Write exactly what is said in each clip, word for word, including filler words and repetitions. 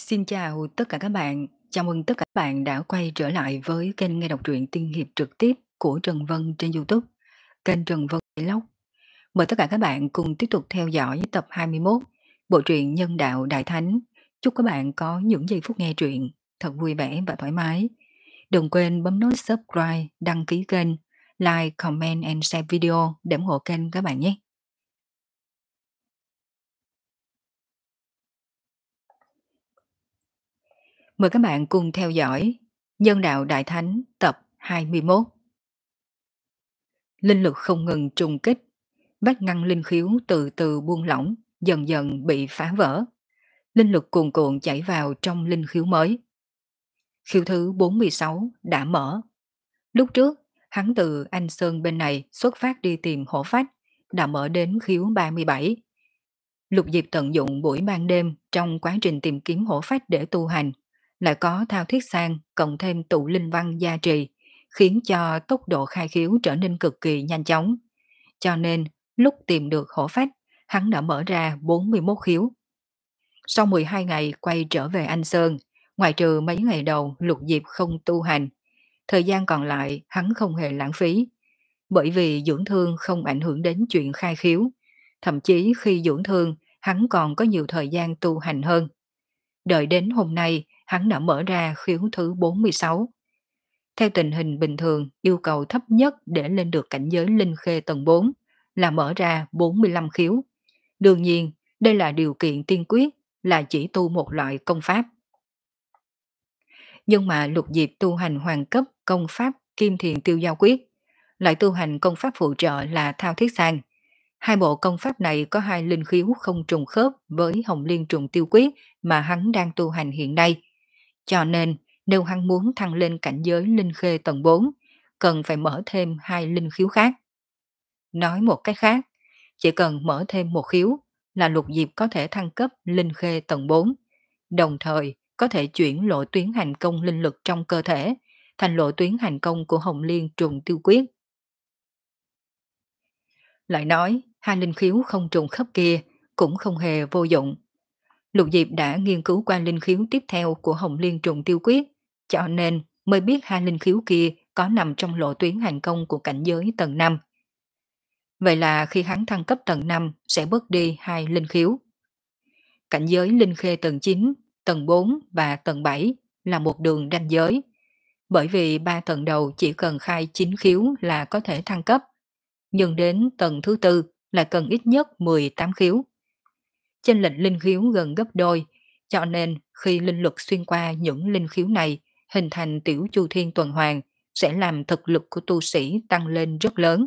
Xin chào tất cả các bạn, chào mừng tất cả các bạn đã quay trở lại với kênh nghe đọc truyện tiên hiệp trực tiếp của Trần Vân trên YouTube, kênh Trần Vân Vlog. Mời tất cả các bạn cùng tiếp tục theo dõi tập hai mươi mốt, bộ truyện Nhân đạo Đại Thánh. Chúc các bạn có những giây phút nghe truyện thật vui vẻ và thoải mái. Đừng quên bấm nút subscribe, đăng ký kênh, like, comment and share video để ủng hộ kênh các bạn nhé. Mời các bạn cùng theo dõi Nhân đạo Đại Thánh tập hai mươi mốt. Linh lực không ngừng trùng kích, vách ngăn linh khiếu từ từ buông lỏng, dần dần bị phá vỡ. Linh lực cuồn cuộn chảy vào trong linh khiếu mới. Khiếu thứ bốn mươi sáu đã mở. Lúc trước, hắn từ Anh Sơn bên này xuất phát đi tìm hổ phách, đã mở đến khiếu ba mươi bảy. Lục Diệp tận dụng buổi ban đêm trong quá trình tìm kiếm hổ phách để tu hành, lại có thao thiết sang cộng thêm tụ linh văn gia trì, khiến cho tốc độ khai khiếu trở nên cực kỳ nhanh chóng. Cho nên, lúc tìm được hổ phách, hắn đã mở ra bốn mươi mốt khiếu. Sau mười hai ngày quay trở về Anh Sơn, ngoài trừ mấy ngày đầu Lục Diệp không tu hành, thời gian còn lại hắn không hề lãng phí. Bởi vì dưỡng thương không ảnh hưởng đến chuyện khai khiếu, thậm chí khi dưỡng thương, hắn còn có nhiều thời gian tu hành hơn. Đợi đến hôm nay, hắn đã mở ra khiếu thứ bốn mươi sáu. Theo tình hình bình thường, yêu cầu thấp nhất để lên được cảnh giới linh khê tầng bốn là mở ra bốn mươi lăm khiếu. Đương nhiên, đây là điều kiện tiên quyết, là chỉ tu một loại công pháp. Nhưng mà Lục Diệp tu hành hoàng cấp công pháp Kim Thiền Tiêu Giao Quyết, lại tu hành công pháp phụ trợ là Thao Thiết Sang. Hai bộ công pháp này có hai linh khiếu không trùng khớp với Hồng Liên Trùng Tiêu Quyết mà hắn đang tu hành hiện nay. Cho nên, nếu hắn muốn thăng lên cảnh giới linh khê tầng bốn, cần phải mở thêm hai linh khiếu khác. Nói một cách khác, chỉ cần mở thêm một khiếu là Lục Diệp có thể thăng cấp linh khê tầng bốn, đồng thời có thể chuyển lộ tuyến hành công linh lực trong cơ thể thành lộ tuyến hành công của Hồng Liên Trùng Tiêu Quyết. Lại nói, hai linh khiếu không trùng khớp kia cũng không hề vô dụng. Lục Diệp đã nghiên cứu qua linh khiếu tiếp theo của Hồng Liên Trùng Tiêu Quyết, cho nên mới biết hai linh khiếu kia có nằm trong lộ tuyến hành công của cảnh giới tầng năm. Vậy là khi hắn thăng cấp tầng năm sẽ bớt đi hai linh khiếu. Cảnh giới linh khê tầng chín, tầng bốn và tầng bảy là một đường ranh giới. Bởi vì ba tầng đầu chỉ cần khai chín khiếu là có thể thăng cấp, nhưng đến tầng thứ tư là cần ít nhất mười tám khiếu. Chênh lệch linh khiếu gần gấp đôi, cho nên khi linh lực xuyên qua những linh khiếu này hình thành tiểu chu thiên tuần hoàn sẽ làm thực lực của tu sĩ tăng lên rất lớn.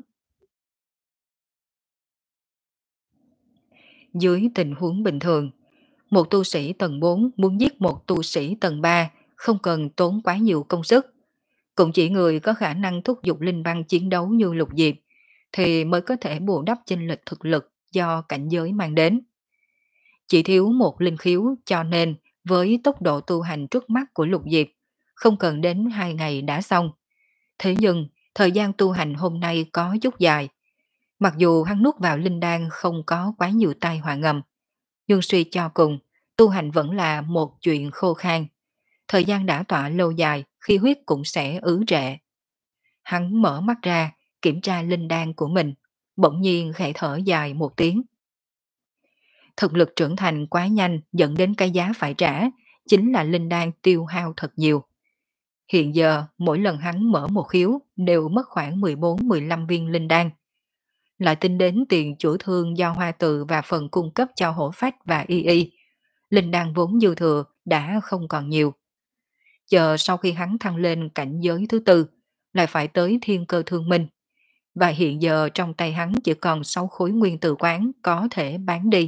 Dưới tình huống bình thường, một tu sĩ tầng bốn muốn giết một tu sĩ tầng ba không cần tốn quá nhiều công sức. Cũng chỉ người có khả năng thúc giục linh văn chiến đấu như Lục Diệp thì mới có thể bù đắp chênh lệch thực lực do cảnh giới mang đến. Chỉ thiếu một linh khiếu cho nên với tốc độ tu hành trước mắt của Lục Diệp không cần đến hai ngày đã xong. Thế nhưng thời gian tu hành hôm nay có chút dài. Mặc dù hắn nuốt vào linh đan không có quá nhiều tai họa ngầm, nhưng suy cho cùng, tu hành vẫn là một chuyện khô khan. Thời gian đã tọa lâu dài, khí huyết cũng sẽ ứ trệ. Hắn mở mắt ra, kiểm tra linh đan của mình, bỗng nhiên khẽ thở dài một tiếng. Thực lực trưởng thành quá nhanh dẫn đến cái giá phải trả, chính là linh đan tiêu hao thật nhiều. Hiện giờ, mỗi lần hắn mở một khiếu đều mất khoảng mười bốn mười lăm viên linh đan. Lại tính đến tiền chủ thương do hoa tự và phần cung cấp cho hổ phách và y y. Linh đan vốn dư thừa đã không còn nhiều. Chờ sau khi hắn thăng lên cảnh giới thứ tư, lại phải tới thiên cơ thương minh. Và hiện giờ trong tay hắn chỉ còn sáu khối nguyên tử quán có thể bán đi.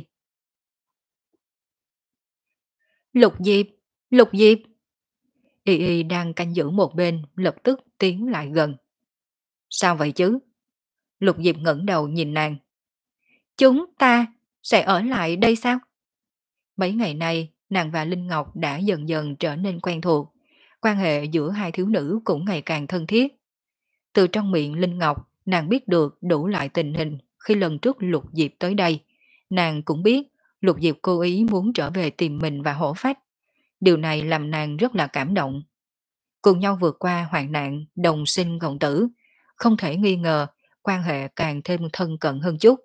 Lục Diệp! Lục Diệp! Y y đang canh giữ một bên lập tức tiến lại gần. Sao vậy chứ? Lục Diệp ngẩng đầu nhìn nàng. Chúng ta sẽ ở lại đây sao? Mấy ngày nay, nàng và Linh Ngọc đã dần dần trở nên quen thuộc. Quan hệ giữa hai thiếu nữ cũng ngày càng thân thiết. Từ trong miệng Linh Ngọc, nàng biết được đủ lại tình hình khi lần trước Lục Diệp tới đây. Nàng cũng biết Lục Diệp cố ý muốn trở về tìm mình và hổ phách. Điều này làm nàng rất là cảm động. Cùng nhau vượt qua hoạn nạn, đồng sinh cộng tử, không thể nghi ngờ, quan hệ càng thêm thân cận hơn chút.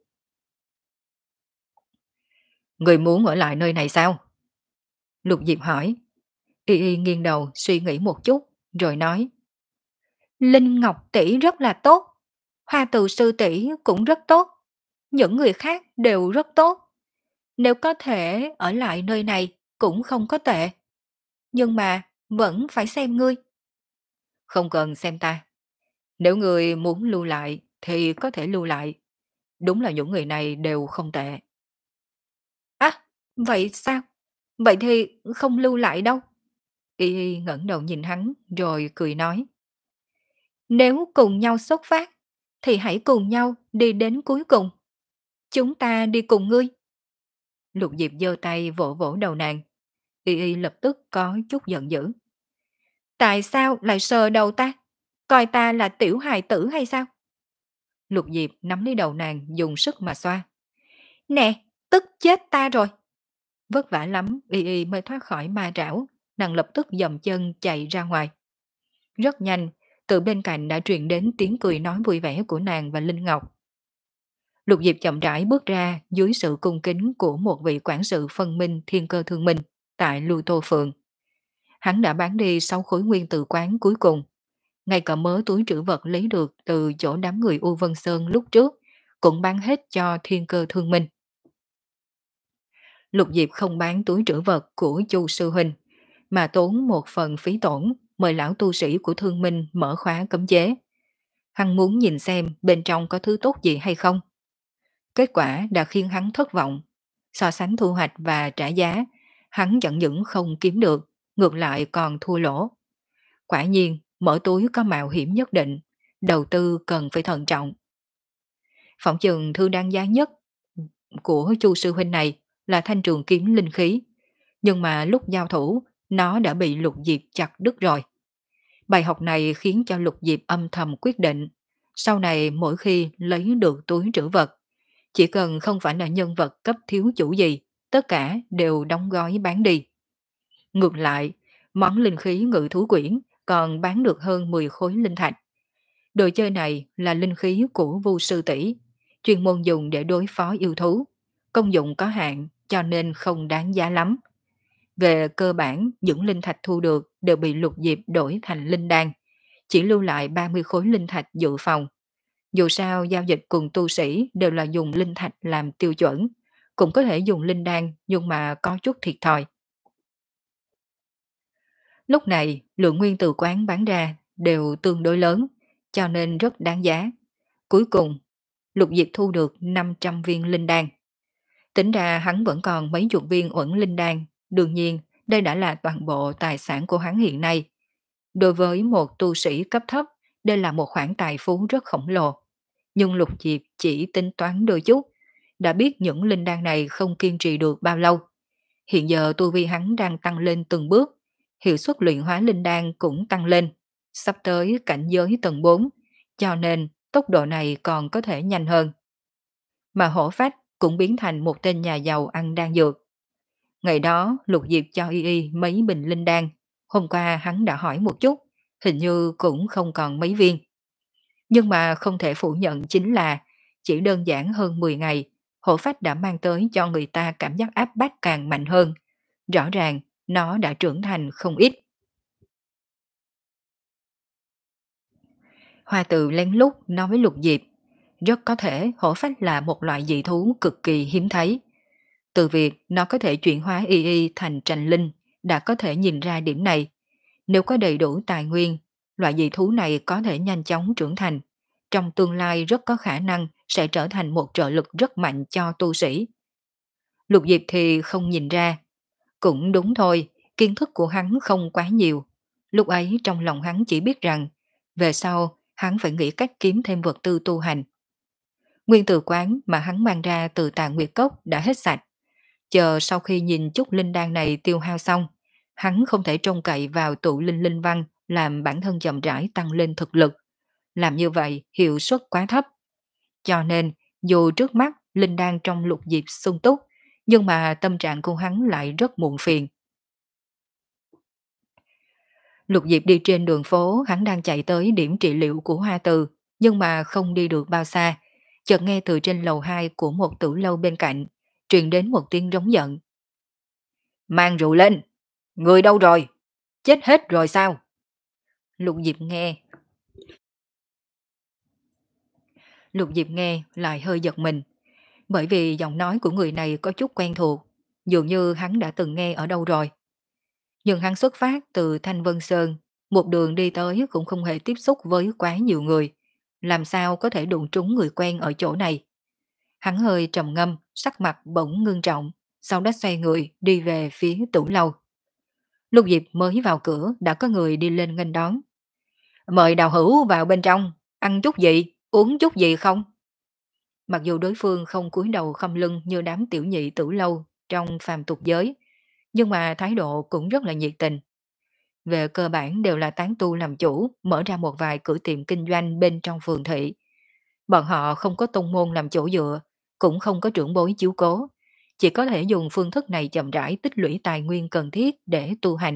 Người muốn ở lại nơi này sao? Lục Diệp hỏi. Y Y nghiêng đầu suy nghĩ một chút, rồi nói. Linh Ngọc tỷ rất là tốt, Hoa Từ sư tỷ cũng rất tốt, những người khác đều rất tốt. Nếu có thể ở lại nơi này cũng không có tệ. Nhưng mà vẫn phải xem ngươi. Không cần xem ta. Nếu người muốn lưu lại thì có thể lưu lại. Đúng là những người này đều không tệ. À, vậy sao? Vậy thì không lưu lại đâu. Y Y ngẩng đầu nhìn hắn rồi cười nói. Nếu cùng nhau xuất phát thì hãy cùng nhau đi đến cuối cùng. Chúng ta đi cùng ngươi. Lục Diệp giơ tay vỗ vỗ đầu nàng. Y Y lập tức có chút giận dữ. Tại sao lại sờ đầu ta? Coi ta là tiểu hài tử hay sao? Lục Diệp nắm lấy đầu nàng dùng sức mà xoa. Nè, tức chết ta rồi. Vất vả lắm Y Y mới thoát khỏi ma trảo. Nàng lập tức dầm chân chạy ra ngoài. Rất nhanh, từ bên cạnh đã truyền đến tiếng cười nói vui vẻ của nàng và Linh Ngọc. Lục Diệp chậm rãi bước ra dưới sự cung kính của một vị quản sự phân minh thiên cơ thương minh tại Lưu Tô Phường. Hắn đã bán đi sáu khối nguyên từ quán cuối cùng. Ngay cả mớ túi trữ vật lấy được từ chỗ đám người U Vân Sơn lúc trước cũng bán hết cho thiên cơ thương minh. Lục Diệp không bán túi trữ vật của Chu Sư Huynh, mà tốn một phần phí tổn mời lão tu sĩ của thương minh mở khóa cấm chế. Hắn muốn nhìn xem bên trong có thứ tốt gì hay không. Kết quả đã khiến hắn thất vọng. So sánh thu hoạch và trả giá, hắn chẳng những không kiếm được, ngược lại còn thua lỗ. Quả nhiên, mở túi có mạo hiểm nhất định, đầu tư cần phải thận trọng. Phỏng chừng thư đáng giá nhất của Chu sư huynh này là thanh trường kiếm linh khí, nhưng mà lúc giao thủ, nó đã bị Lục Diệp chặt đứt rồi. Bài học này khiến cho Lục Diệp âm thầm quyết định, sau này mỗi khi lấy được túi trữ vật, chỉ cần không phải là nhân vật cấp thiếu chủ gì, tất cả đều đóng gói bán đi. Ngược lại, món linh khí ngự thú quyển còn bán được hơn mười khối linh thạch. Đồ chơi này là linh khí của Vu sư tỷ, chuyên môn dùng để đối phó yêu thú. Công dụng có hạn cho nên không đáng giá lắm. Về cơ bản, những linh thạch thu được đều bị Lục Diệp đổi thành linh đan, chỉ lưu lại ba mươi khối linh thạch dự phòng. Dù sao giao dịch cùng tu sĩ đều là dùng linh thạch làm tiêu chuẩn, cũng có thể dùng linh đan nhưng mà có chút thiệt thòi. Lúc này, lượng nguyên từ quán bán ra đều tương đối lớn, cho nên rất đáng giá. Cuối cùng, Lục Diệp thu được năm trăm viên linh đan. Tính ra hắn vẫn còn mấy chục viên uẩn linh đan, đương nhiên đây đã là toàn bộ tài sản của hắn hiện nay. Đối với một tu sĩ cấp thấp, đây là một khoản tài phú rất khổng lồ. Nhưng Lục Diệp chỉ tính toán đôi chút, đã biết những linh đan này không kiên trì được bao lâu. Hiện giờ tu vi hắn đang tăng lên từng bước, hiệu suất luyện hóa linh đan cũng tăng lên, sắp tới cảnh giới tầng bốn, cho nên tốc độ này còn có thể nhanh hơn. Mà hổ phách cũng biến thành một tên nhà giàu ăn đan dược. Ngày đó Lục Diệp cho Y Y mấy bình linh đan, hôm qua hắn đã hỏi một chút, hình như cũng không còn mấy viên. Nhưng mà không thể phủ nhận chính là chỉ đơn giản hơn mười ngày, hổ phách đã mang tới cho người ta cảm giác áp bách càng mạnh hơn. Rõ ràng nó đã trưởng thành không ít. Hoa Từ lén lút nói với Lục Diệp, rất có thể hổ phách là một loại dị thú cực kỳ hiếm thấy. Từ việc nó có thể chuyển hóa y y thành tranh linh, đã có thể nhìn ra điểm này. Nếu có đầy đủ tài nguyên, loại dị thú này có thể nhanh chóng trưởng thành. Trong tương lai rất có khả năng sẽ trở thành một trợ lực rất mạnh cho tu sĩ. Lục Diệp thì không nhìn ra. Cũng đúng thôi, kiến thức của hắn không quá nhiều. Lúc ấy trong lòng hắn chỉ biết rằng, về sau hắn phải nghĩ cách kiếm thêm vật tư tu hành. Nguyên tử quán mà hắn mang ra từ Tà Nguyệt Cốc đã hết sạch. Chờ sau khi nhìn chút linh đan này tiêu hao xong, hắn không thể trông cậy vào tụ linh linh văn làm bản thân chậm rãi tăng lên thực lực. Làm như vậy hiệu suất quá thấp. Cho nên, dù trước mắt linh đan trong Lục Diệp sung túc, nhưng mà tâm trạng của hắn lại rất muộn phiền. Lục Diệp đi trên đường phố, hắn đang chạy tới điểm trị liệu của Hoa Từ, nhưng mà không đi được bao xa, chợt nghe từ trên lầu hai của một tử lâu bên cạnh, truyền đến một tiếng rống giận. Mang rượu lên! Người đâu rồi? Chết hết rồi sao? Lục Diệp nghe, Lục Diệp nghe lại hơi giật mình, bởi vì giọng nói của người này có chút quen thuộc, dường như hắn đã từng nghe ở đâu rồi. Nhưng hắn xuất phát từ Thanh Vân Sơn, một đường đi tới cũng không hề tiếp xúc với quá nhiều người, làm sao có thể đụng trúng người quen ở chỗ này. Hắn hơi trầm ngâm, sắc mặt bỗng ngưng trọng, sau đó xoay người đi về phía tủ lâu. Lúc Diệp mới vào cửa đã có người đi lên nghênh đón. Mời Đào Hữu vào bên trong, ăn chút gì, uống chút gì không? Mặc dù đối phương không cúi đầu khom lưng như đám tiểu nhị tử lâu trong phàm tục giới, nhưng mà thái độ cũng rất là nhiệt tình. Về cơ bản đều là tán tu làm chủ, mở ra một vài cửa tiệm kinh doanh bên trong phường thị. Bọn họ không có tông môn làm chỗ dựa, cũng không có trưởng bối chiếu cố, chỉ có thể dùng phương thức này chậm rãi tích lũy tài nguyên cần thiết để tu hành.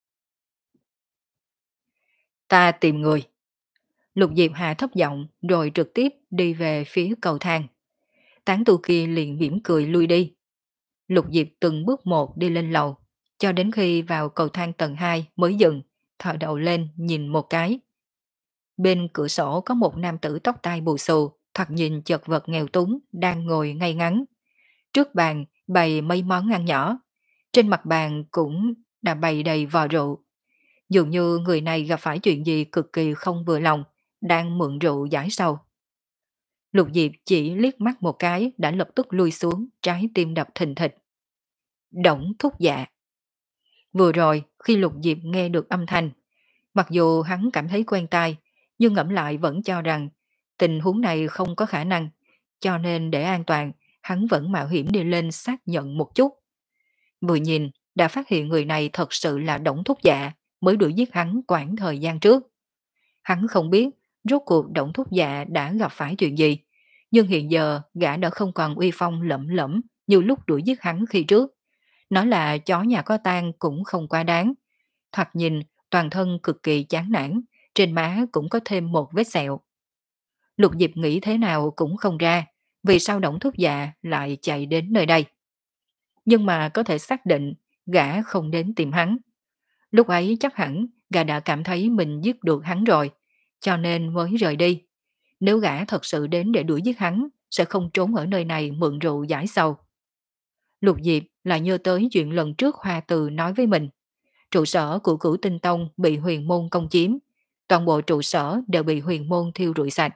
Ta tìm người. Lục Diệp hạ thấp giọng rồi trực tiếp đi về phía cầu thang. Tán tu kia liền mỉm cười lui đi. Lục Diệp từng bước một đi lên lầu, cho đến khi vào cầu thang tầng hai mới dừng, thò đầu lên nhìn một cái. Bên cửa sổ có một nam tử tóc tai bù xù, thoạt nhìn chật vật nghèo túng, đang ngồi ngay ngắn. Trước bàn bày mấy món ăn nhỏ, trên mặt bàn cũng đã bày đầy vò rượu. Dường như người này gặp phải chuyện gì cực kỳ không vừa lòng, đang mượn rượu giải sầu. Lục Diệp chỉ liếc mắt một cái đã lập tức lui xuống, trái tim đập thình thịch. Đổng Thúc Dạ. Vừa rồi khi Lục Diệp nghe được âm thanh, mặc dù hắn cảm thấy quen tai, nhưng ngẫm lại vẫn cho rằng tình huống này không có khả năng, cho nên để an toàn, hắn vẫn mạo hiểm đi lên xác nhận một chút. Vừa nhìn, đã phát hiện người này thật sự là Đổng Thúc Dạ, mới đuổi giết hắn quãng thời gian trước. Hắn không biết rốt cuộc Đổng Thúc Dạ đã gặp phải chuyện gì, nhưng hiện giờ gã đã không còn uy phong lẫm lẫm như lúc đuổi giết hắn khi trước. Nói là chó nhà có tang cũng không quá đáng. Thoạt nhìn, toàn thân cực kỳ chán nản, trên má cũng có thêm một vết sẹo. Lục Diệp nghĩ thế nào cũng không ra, vì sao Đổng Thúc Dạ lại chạy đến nơi đây. Nhưng mà có thể xác định, gã không đến tìm hắn. Lúc ấy chắc hẳn gã đã cảm thấy mình giết được hắn rồi, cho nên mới rời đi. Nếu gã thật sự đến để đuổi giết hắn, sẽ không trốn ở nơi này mượn rượu giải sầu. Lục Diệp lại nhớ tới chuyện lần trước Hoa Từ nói với mình. Trụ sở của Cửu Tinh Tông bị huyền môn công chiếm, toàn bộ trụ sở đều bị huyền môn thiêu rụi sạch.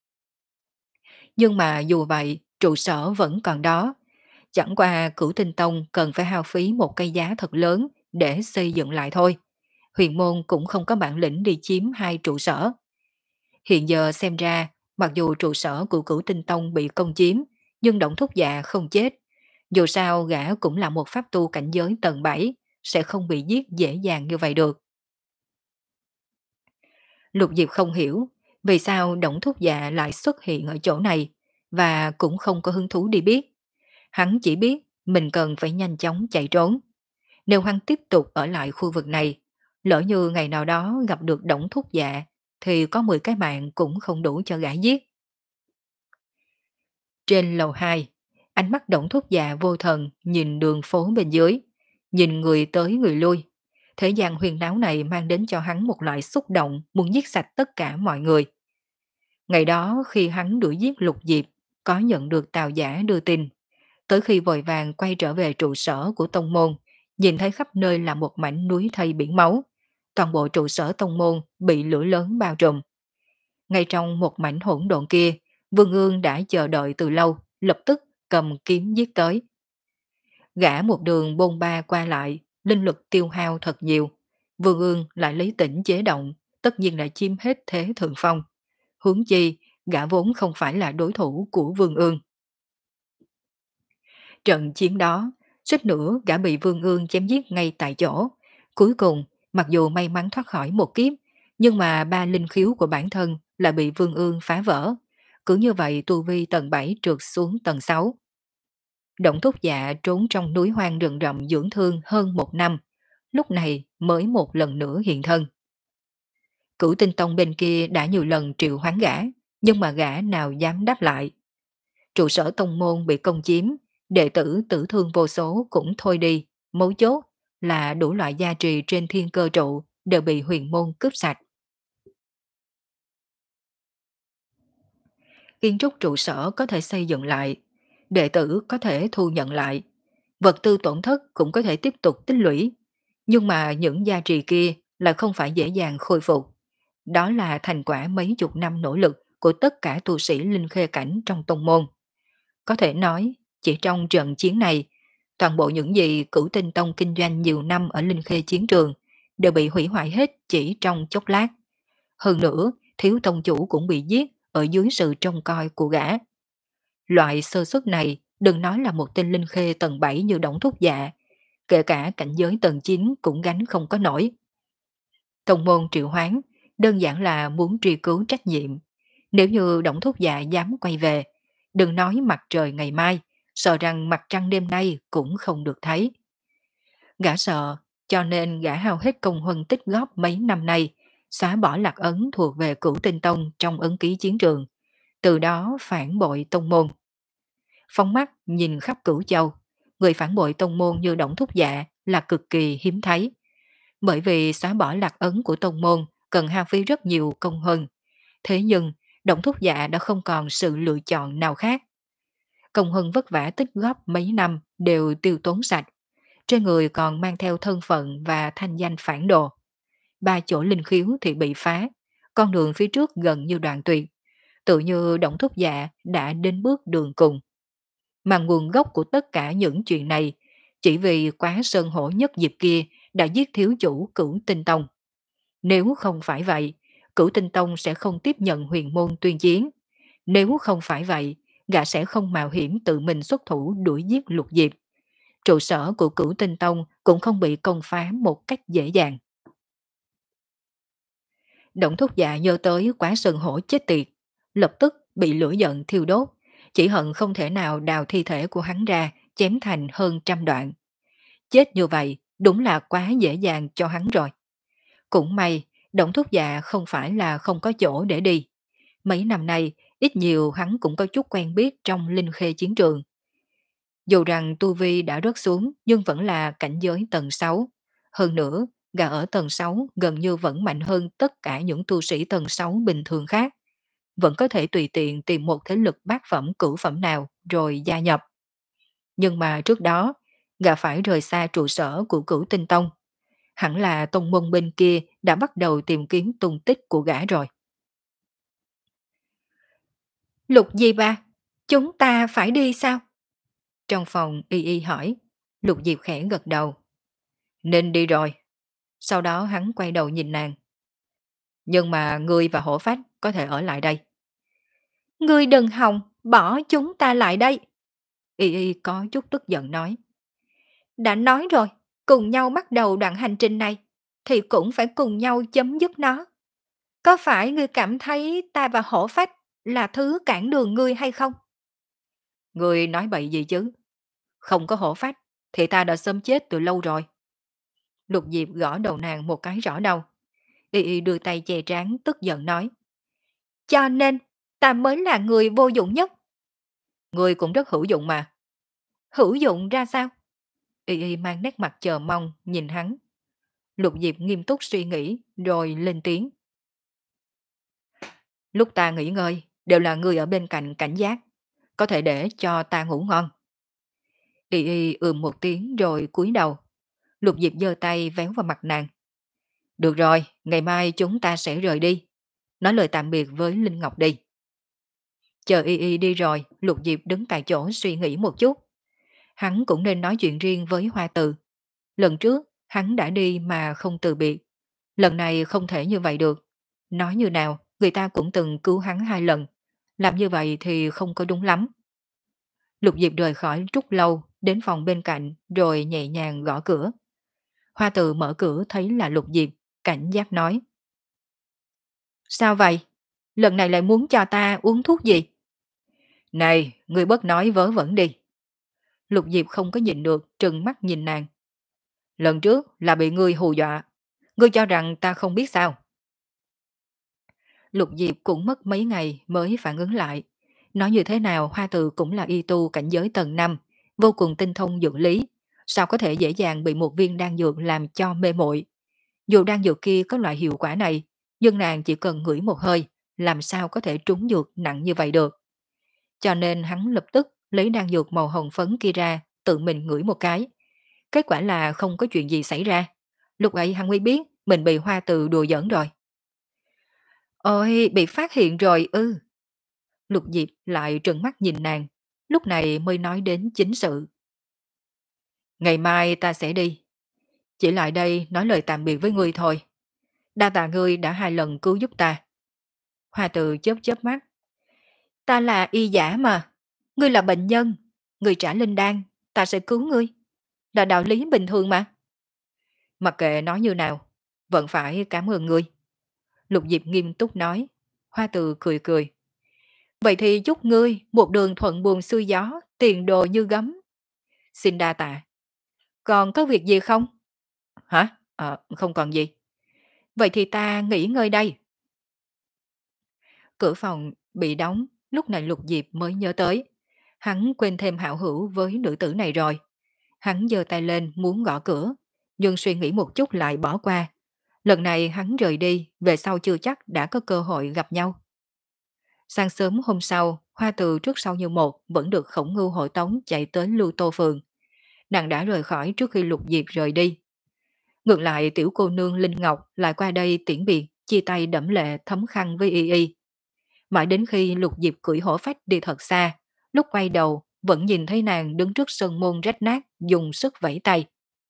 Nhưng mà dù vậy, trụ sở vẫn còn đó. Chẳng qua Cửu Tinh Tông cần phải hao phí một cây giá thật lớn để xây dựng lại thôi. Huyền môn cũng không có bản lĩnh đi chiếm hai trụ sở. Hiện giờ xem ra, mặc dù trụ sở của Cửu Tinh Tông bị công chiếm, nhưng Đổng Thúc Dạ không chết. Dù sao gã cũng là một pháp tu cảnh giới tầng bảy, sẽ không bị giết dễ dàng như vậy được. Lục Diệp không hiểu vì sao Đổng Thúc Dạ lại xuất hiện ở chỗ này và cũng không có hứng thú đi biết. Hắn chỉ biết mình cần phải nhanh chóng chạy trốn. Nếu hắn tiếp tục ở lại khu vực này, lỡ như ngày nào đó gặp được Đổng Thúc Dạ thì có mười cái mạng cũng không đủ cho gã giết. Trên lầu hai, ánh mắt Đổng Thúc Dạ vô thần nhìn đường phố bên dưới, nhìn người tới người lui. Thế gian huyền náo này mang đến cho hắn một loại xúc động muốn giết sạch tất cả mọi người. Ngày đó khi hắn đuổi giết Lục Diệp, có nhận được Tào Giả đưa tin. Tới khi vội vàng quay trở về trụ sở của tông môn, nhìn thấy khắp nơi là một mảnh núi thây biển máu. Toàn bộ trụ sở tông môn bị lửa lớn bao trùm. Ngay trong một mảnh hỗn độn kia, Vương Ương đã chờ đợi từ lâu, lập tức cầm kiếm giết tới. Gã một đường bôn ba qua lại, linh lực tiêu hao thật nhiều. Vương Ương lại lấy tỉnh chế động, tất nhiên là chiếm hết thế thượng phong. Huống chi, gã vốn không phải là đối thủ của Vương Ương. Trận chiến đó, suýt nữa gã bị Vương Ương chém giết ngay tại chỗ. Cuối cùng, mặc dù may mắn thoát khỏi một kiếp, nhưng mà ba linh khiếu của bản thân lại bị Vương Ương phá vỡ. Cứ như vậy tu vi tầng bảy trượt xuống tầng sáu. Động Thúc Dạ trốn trong núi hoang rừng rậm dưỡng thương hơn một năm, lúc này mới một lần nữa hiện thân. Cửu Tinh Tông bên kia đã nhiều lần triệu hoán gã, nhưng mà gã nào dám đáp lại. Trụ sở tông môn bị công chiếm, đệ tử tử thương vô số cũng thôi đi, mấu chốt là đủ loại gia trì trên thiên cơ trụ đều bị huyền môn cướp sạch. Kiến trúc trụ sở có thể xây dựng lại, đệ tử có thể thu nhận lại, vật tư tổn thất cũng có thể tiếp tục tích lũy, nhưng mà những gia trì kia là không phải dễ dàng khôi phục. Đó là thành quả mấy chục năm nỗ lực của tất cả tu sĩ linh khê cảnh trong tông môn. Có thể nói, chỉ trong trận chiến này, toàn bộ những gì Cửu Tinh Tông kinh doanh nhiều năm ở linh khê chiến trường đều bị hủy hoại hết chỉ trong chốc lát. Hơn nữa, thiếu tông chủ cũng bị giết ở dưới sự trông coi của gã. Loại sơ suất này đừng nói là một tên linh khê tầng bảy như Đổng Thúc Dạ, kể cả cảnh giới tầng chín cũng gánh không có nổi. Tông môn triệu hoán đơn giản là muốn truy cứu trách nhiệm. Nếu như Đổng Thúc Dạ dám quay về, đừng nói mặt trời ngày mai, sợ rằng mặt trăng đêm nay cũng không được thấy. Gã sợ, cho nên gã hao hết công huân tích góp mấy năm nay, xóa bỏ lạc ấn thuộc về Cửu Tinh Tông trong ấn ký chiến trường, từ đó phản bội tông môn. Phóng mắt nhìn khắp Cửu Châu, người phản bội tông môn như Đổng Thúc Dạ là cực kỳ hiếm thấy. Bởi vì xóa bỏ lạc ấn của tông môn cần hao phí rất nhiều công huân. Thế nhưng, Đổng Thúc Dạ đã không còn sự lựa chọn nào khác. Công huân vất vả tích góp mấy năm đều tiêu tốn sạch. Trên người còn mang theo thân phận và thanh danh phản đồ. Ba chỗ linh khiếu thì bị phá, con đường phía trước gần như đoạn tuyệt. Tự như Đổng Thúc Dạ đã đến bước đường cùng. Mà nguồn gốc của tất cả những chuyện này chỉ vì quá sơn hổ nhất dịp kia đã giết thiếu chủ Cửu Tinh Tông. Nếu không phải vậy, Cửu Tinh Tông sẽ không tiếp nhận huyền môn tuyên chiến. Nếu không phải vậy, gã sẽ không mạo hiểm tự mình xuất thủ đuổi giết Lục Diệp. Trụ sở của Cửu Tinh Tông cũng không bị công phá một cách dễ dàng. Động Thúc Dạ nhớ tới Quá Sơn Hổ chết tiệt, lập tức bị lửa giận thiêu đốt, chỉ hận không thể nào đào thi thể của hắn ra, chém thành hơn trăm đoạn. Chết như vậy, đúng là quá dễ dàng cho hắn rồi. Cũng may, Động Thúc Dạ không phải là không có chỗ để đi. Mấy năm nay, ít nhiều hắn cũng có chút quen biết trong linh khê chiến trường. Dù rằng tu vi đã rớt xuống nhưng vẫn là cảnh giới tầng sáu. Hơn nữa, gã ở tầng sáu gần như vẫn mạnh hơn tất cả những tu sĩ tầng sáu bình thường khác. Vẫn có thể tùy tiện tìm một thế lực bát phẩm cửu phẩm nào rồi gia nhập. Nhưng mà trước đó, gã phải rời xa trụ sở của Cửu Tinh Tông. Hẳn là tông môn bên kia đã bắt đầu tìm kiếm tung tích của gã rồi. Lục Di ba, chúng ta phải đi sao? Trong phòng Y Y hỏi. Lục Diệp khẽ gật đầu. Nên đi rồi. Sau đó hắn quay đầu nhìn nàng. Nhưng mà ngươi và hổ phách có thể ở lại đây. Ngươi đừng hòng, bỏ chúng ta lại đây. Y Y có chút tức giận nói. Đã nói rồi, cùng nhau bắt đầu đoạn hành trình này, thì cũng phải cùng nhau chấm dứt nó. Có phải ngươi cảm thấy ta và hổ phách là thứ cản đường ngươi hay không? Ngươi nói bậy gì chứ? Không có hổ phách, thì ta đã sớm chết từ lâu rồi. Lục Diệp gõ đầu nàng một cái rõ đầu. Y Y đưa tay che trán tức giận nói. Cho nên, ta mới là người vô dụng nhất. Ngươi cũng rất hữu dụng mà. Hữu dụng ra sao? Y Y mang nét mặt chờ mong nhìn hắn. Lục Diệp nghiêm túc suy nghĩ rồi lên tiếng. Lúc ta nghỉ ngơi, đều là ngươi ở bên cạnh cảnh giác. Có thể để cho ta ngủ ngon. Y Y ừm một tiếng rồi cúi đầu. Lục Diệp giơ tay véo vào mặt nàng. Được rồi, ngày mai chúng ta sẽ rời đi. Nói lời tạm biệt với Linh Ngọc đi. Chờ Y Y đi rồi, Lục Diệp đứng tại chỗ suy nghĩ một chút. Hắn cũng nên nói chuyện riêng với Hoa Từ. Lần trước, hắn đã đi mà không từ biệt. Lần này không thể như vậy được. Nói như nào, người ta cũng từng cứu hắn hai lần. Làm như vậy thì không có đúng lắm. Lục Diệp rời khỏi Trúc Lâu, đến phòng bên cạnh, rồi nhẹ nhàng gõ cửa. Hoa Từ mở cửa thấy là Lục Diệp, cảnh giác nói. Sao vậy? Lần này lại muốn cho ta uống thuốc gì? Này, ngươi bớt nói vớ vẩn đi. Lục Diệp không có nhìn được, trừng mắt nhìn nàng. Lần trước là bị ngươi hù dọa. Ngươi cho rằng ta không biết sao? Lục Diệp cũng mất mấy ngày mới phản ứng lại. Nói như thế nào Hoa Từ cũng là y tu cảnh giới tầng năm, vô cùng tinh thông dược lý. Sao có thể dễ dàng bị một viên đan dược làm cho mê muội? Dù đan dược kia có loại hiệu quả này, nhưng nàng chỉ cần ngửi một hơi, làm sao có thể trúng dược nặng như vậy được. Cho nên hắn lập tức lấy đan dược màu hồng phấn kia ra, tự mình ngửi một cái. Kết quả là không có chuyện gì xảy ra. Lúc ấy hắn mới biết mình bị Hoa Từ đùa giỡn rồi. Ôi, bị phát hiện rồi ư. Lục Diệp lại trừng mắt nhìn nàng, lúc này mới nói đến chính sự. Ngày mai ta sẽ đi, chỉ lại đây nói lời tạm biệt với ngươi thôi. Đa tạ ngươi đã hai lần cứu giúp ta. Hoa Từ chớp chớp mắt. Ta là y giả mà, ngươi là bệnh nhân, ngươi trả linh đan, ta sẽ cứu ngươi. Là đạo lý bình thường mà. Mặc kệ nói như nào, vẫn phải cảm ơn ngươi. Lục Diệp nghiêm túc nói. Hoa Từ cười cười. Vậy thì chúc ngươi một đường thuận buồm xuôi gió, tiền đồ như gấm. Xin đa tạ. Còn có việc gì không? Hả? Ờ, không còn gì. Vậy thì ta nghỉ ngơi đây. Cửa phòng bị đóng, lúc này Lục Diệp mới nhớ tới. Hắn quên thêm hảo hữu với nữ tử này rồi. Hắn giơ tay lên muốn gõ cửa, nhưng suy nghĩ một chút lại bỏ qua. Lần này hắn rời đi, về sau chưa chắc đã có cơ hội gặp nhau. Sáng sớm hôm sau, Hoa Từ trước sau như một vẫn được Khổng Ngưu hộ tống chạy tới Lưu Tô Phường. Nàng đã rời khỏi trước khi Lục Diệp rời đi. Ngược lại tiểu cô nương Linh Ngọc lại qua đây tiễn biệt, chia tay đẫm lệ thấm khăn với Y Y. Mãi đến khi Lục Diệp cưỡi hổ phách đi thật xa, lúc quay đầu vẫn nhìn thấy nàng đứng trước sân môn rách nát dùng sức vẫy tay.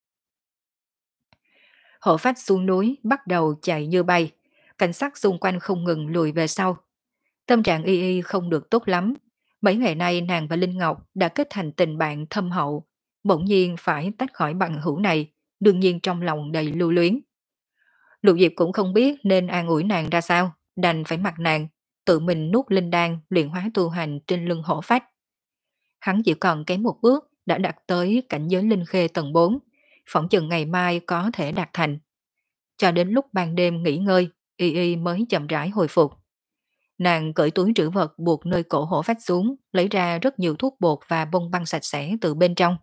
Hổ phách xuống núi bắt đầu chạy như bay, cảnh sát xung quanh không ngừng lùi về sau. Tâm trạng Y Y không được tốt lắm. Mấy ngày nay nàng và Linh Ngọc đã kết thành tình bạn thâm hậu, bỗng nhiên phải tách khỏi bằng hữu này, đương nhiên trong lòng đầy lưu luyến. Lục Diệp cũng không biết nên an ủi nàng ra sao, đành phải mặc nàng, tự mình nuốt linh đan luyện hóa tu hành trên lưng hổ phách. Hắn chỉ còn kém một bước đã đạt tới cảnh giới linh khê tầng bốn, phỏng chừng ngày mai có thể đạt thành. Cho đến lúc ban đêm nghỉ ngơi, Y Y mới chậm rãi hồi phục. Nàng cởi túi trữ vật buộc nơi cổ hổ phách xuống, lấy ra rất nhiều thuốc bột và bông băng sạch sẽ từ bên trong.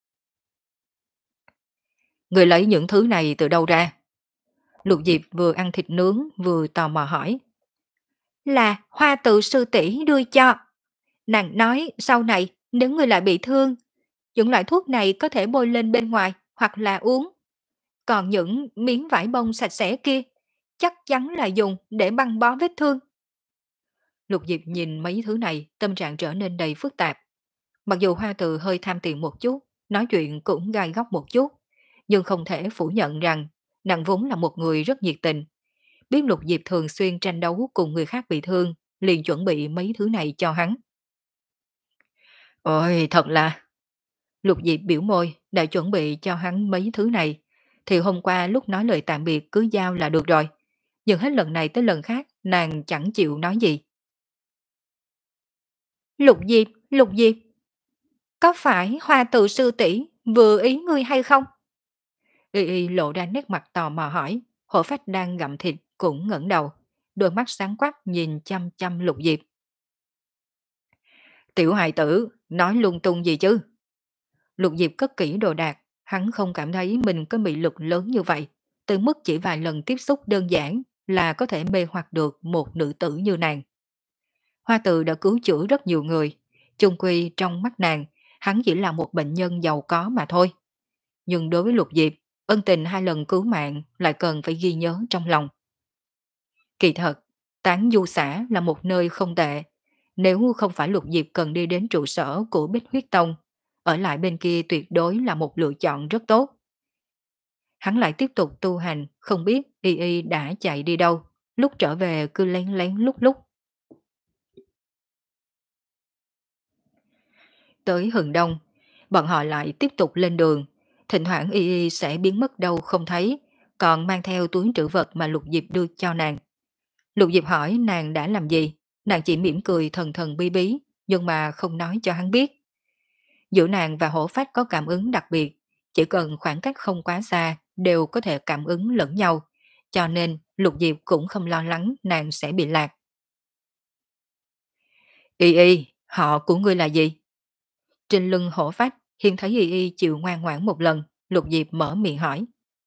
Người lấy những thứ này từ đâu ra? Lục Diệp vừa ăn thịt nướng vừa tò mò hỏi. Là Hoa Tự sư tỷ đưa cho. Nàng nói sau này nếu người lại bị thương, những loại thuốc này có thể bôi lên bên ngoài hoặc là uống. Còn những miếng vải bông sạch sẽ kia chắc chắn là dùng để băng bó vết thương. Lục Diệp nhìn mấy thứ này, tâm trạng trở nên đầy phức tạp. Mặc dù Hoa Từ hơi tham tiền một chút, nói chuyện cũng gai góc một chút, nhưng không thể phủ nhận rằng nàng vốn là một người rất nhiệt tình. Biết Lục Diệp thường xuyên tranh đấu cùng người khác bị thương, liền chuẩn bị mấy thứ này cho hắn. Ôi, thật là... Lục Diệp biểu môi, đã chuẩn bị cho hắn mấy thứ này, thì hôm qua lúc nói lời tạm biệt cứ giao là được rồi. Nhưng hết lần này tới lần khác, nàng chẳng chịu nói gì. Lục Diệp, Lục Diệp, có phải Hoa Tự sư tỷ vừa ý ngươi hay không? Y Y lộ ra nét mặt tò mò hỏi, hổ phách đang gặm thịt cũng ngẩng đầu, đôi mắt sáng quắc nhìn chăm chăm Lục Diệp. Tiểu hài tử, nói lung tung gì chứ? Lục Diệp cất kỹ đồ đạc, hắn không cảm thấy mình có bị lực lớn như vậy, từ mức chỉ vài lần tiếp xúc đơn giản là có thể mê hoặc được một nữ tử như nàng. Hoa Từ đã cứu chữa rất nhiều người, chung quy trong mắt nàng, hắn chỉ là một bệnh nhân giàu có mà thôi. Nhưng đối với Lục Diệp, ân tình hai lần cứu mạng lại cần phải ghi nhớ trong lòng. Kỳ thật, Tán Du xã là một nơi không tệ. Nếu không phải Lục Diệp cần đi đến trụ sở của Bích Huyết Tông, ở lại bên kia tuyệt đối là một lựa chọn rất tốt. Hắn lại tiếp tục tu hành, không biết Y Y đã chạy đi đâu, lúc trở về cứ lén lén lúc lúc. Tới hừng đông, bọn họ lại tiếp tục lên đường, thỉnh thoảng Y Y sẽ biến mất đâu không thấy, còn mang theo túi trữ vật mà Lục Diệp đưa cho nàng. Lục Diệp hỏi nàng đã làm gì, nàng chỉ mỉm cười thần thần bí bí, nhưng mà không nói cho hắn biết. Giữa nàng và hổ phách có cảm ứng đặc biệt, chỉ cần khoảng cách không quá xa đều có thể cảm ứng lẫn nhau, cho nên Lục Diệp cũng không lo lắng nàng sẽ bị lạc. Y y, họ của ngươi là gì? Trên lưng hổ phách, hiên thấy y y chịu ngoan ngoãn một lần, Lục Diệp mở miệng hỏi.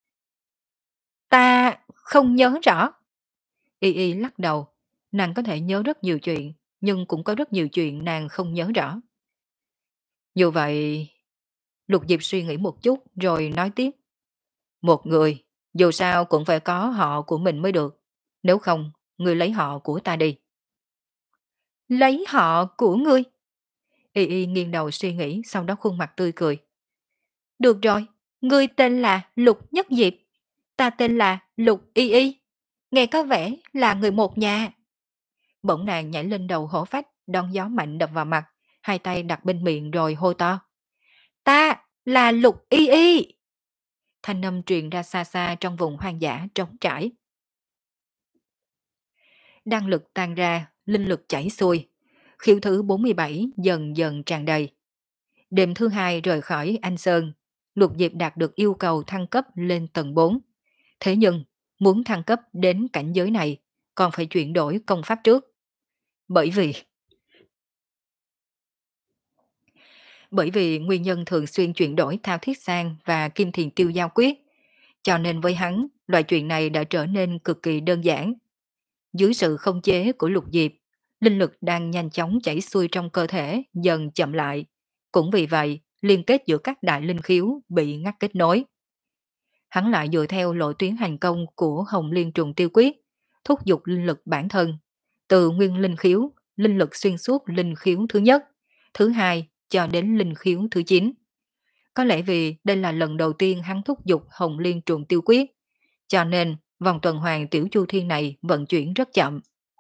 Ta không nhớ rõ. Y y lắc đầu, nàng có thể nhớ rất nhiều chuyện, nhưng cũng có rất nhiều chuyện nàng không nhớ rõ. Dù vậy, Lục Diệp suy nghĩ một chút rồi nói tiếp. Một người, dù sao cũng phải có họ của mình mới được. Nếu không, ngươi lấy họ của ta đi. Lấy họ của ngươi? Y y nghiêng đầu suy nghĩ, sau đó khuôn mặt tươi cười. Được rồi, ngươi tên là Lục Nhất Diệp, ta tên là Lục Y Y. Nghe có vẻ là người một nhà. Bỗng nàng nhảy lên đầu hổ phách, đón gió mạnh đập vào mặt, hai tay đặt bên miệng rồi hô to. Ta là Lục Y Y. Thanh âm truyền ra xa xa trong vùng hoang dã trống trải. Đăng lực tan ra, linh lực chảy xuôi. Khiếu thứ bốn mươi bảy dần dần tràn đầy. Đêm thứ hai rời khỏi Anh Sơn, Lục Diệp đạt được yêu cầu thăng cấp lên tầng bốn. Thế nhưng, muốn thăng cấp đến cảnh giới này, còn phải chuyển đổi công pháp trước. Bởi vì Bởi vì nguyên nhân thường xuyên chuyển đổi thao thiết sang và kim thiền tiêu giao quyết, cho nên với hắn, loại chuyện này đã trở nên cực kỳ đơn giản. Dưới sự không chế của Lục Diệp, linh lực đang nhanh chóng chảy xuôi trong cơ thể dần chậm lại. Cũng vì vậy, liên kết giữa các đại linh khiếu bị ngắt kết nối. Hắn lại dựa theo lộ tuyến hành công của Hồng Liên Trùng Tiêu Quyết, thúc giục linh lực bản thân, từ nguyên linh khiếu, linh lực xuyên suốt linh khiếu thứ nhất, thứ hai cho đến linh khiếu thứ chín. Có lẽ vì đây là lần đầu tiên hắn thúc giục Hồng Liên Trùng Tiêu Quyết, cho nên vòng tuần hoàn tiểu chu thiên này vận chuyển rất chậm.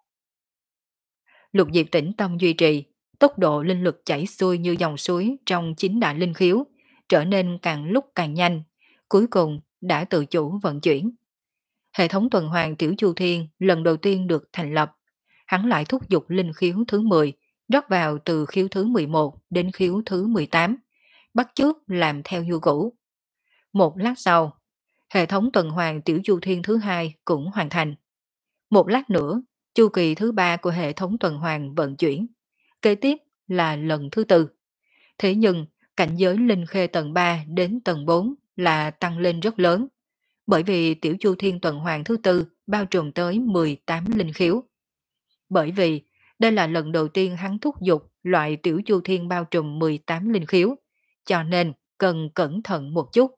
Lục Diệp tĩnh tâm duy trì, tốc độ linh lực chảy xuôi như dòng suối trong chín đại linh khiếu, trở nên càng lúc càng nhanh, cuối cùng đã tự chủ vận chuyển. Hệ thống tuần hoàn tiểu chu thiên lần đầu tiên được thành lập, hắn lại thúc giục linh khiếu thứ mười, rót vào từ khiếu thứ mười một đến khiếu thứ mười tám, bắt chước làm theo nhu cũ. Một lát sau, hệ thống tuần hoàn tiểu chu thiên thứ hai cũng hoàn thành. Một lát nữa, chu kỳ thứ ba của hệ thống tuần hoàn vận chuyển. Kế tiếp là lần thứ tư. Thế nhưng, cảnh giới linh khê tầng ba đến tầng bốn là tăng lên rất lớn. Bởi vì tiểu chu thiên tuần hoàn thứ tư bao trùm tới mười tám linh khiếu. Bởi vì đây là lần đầu tiên hắn thúc giục loại tiểu chu thiên bao trùm mười tám linh khiếu, cho nên cần cẩn thận một chút.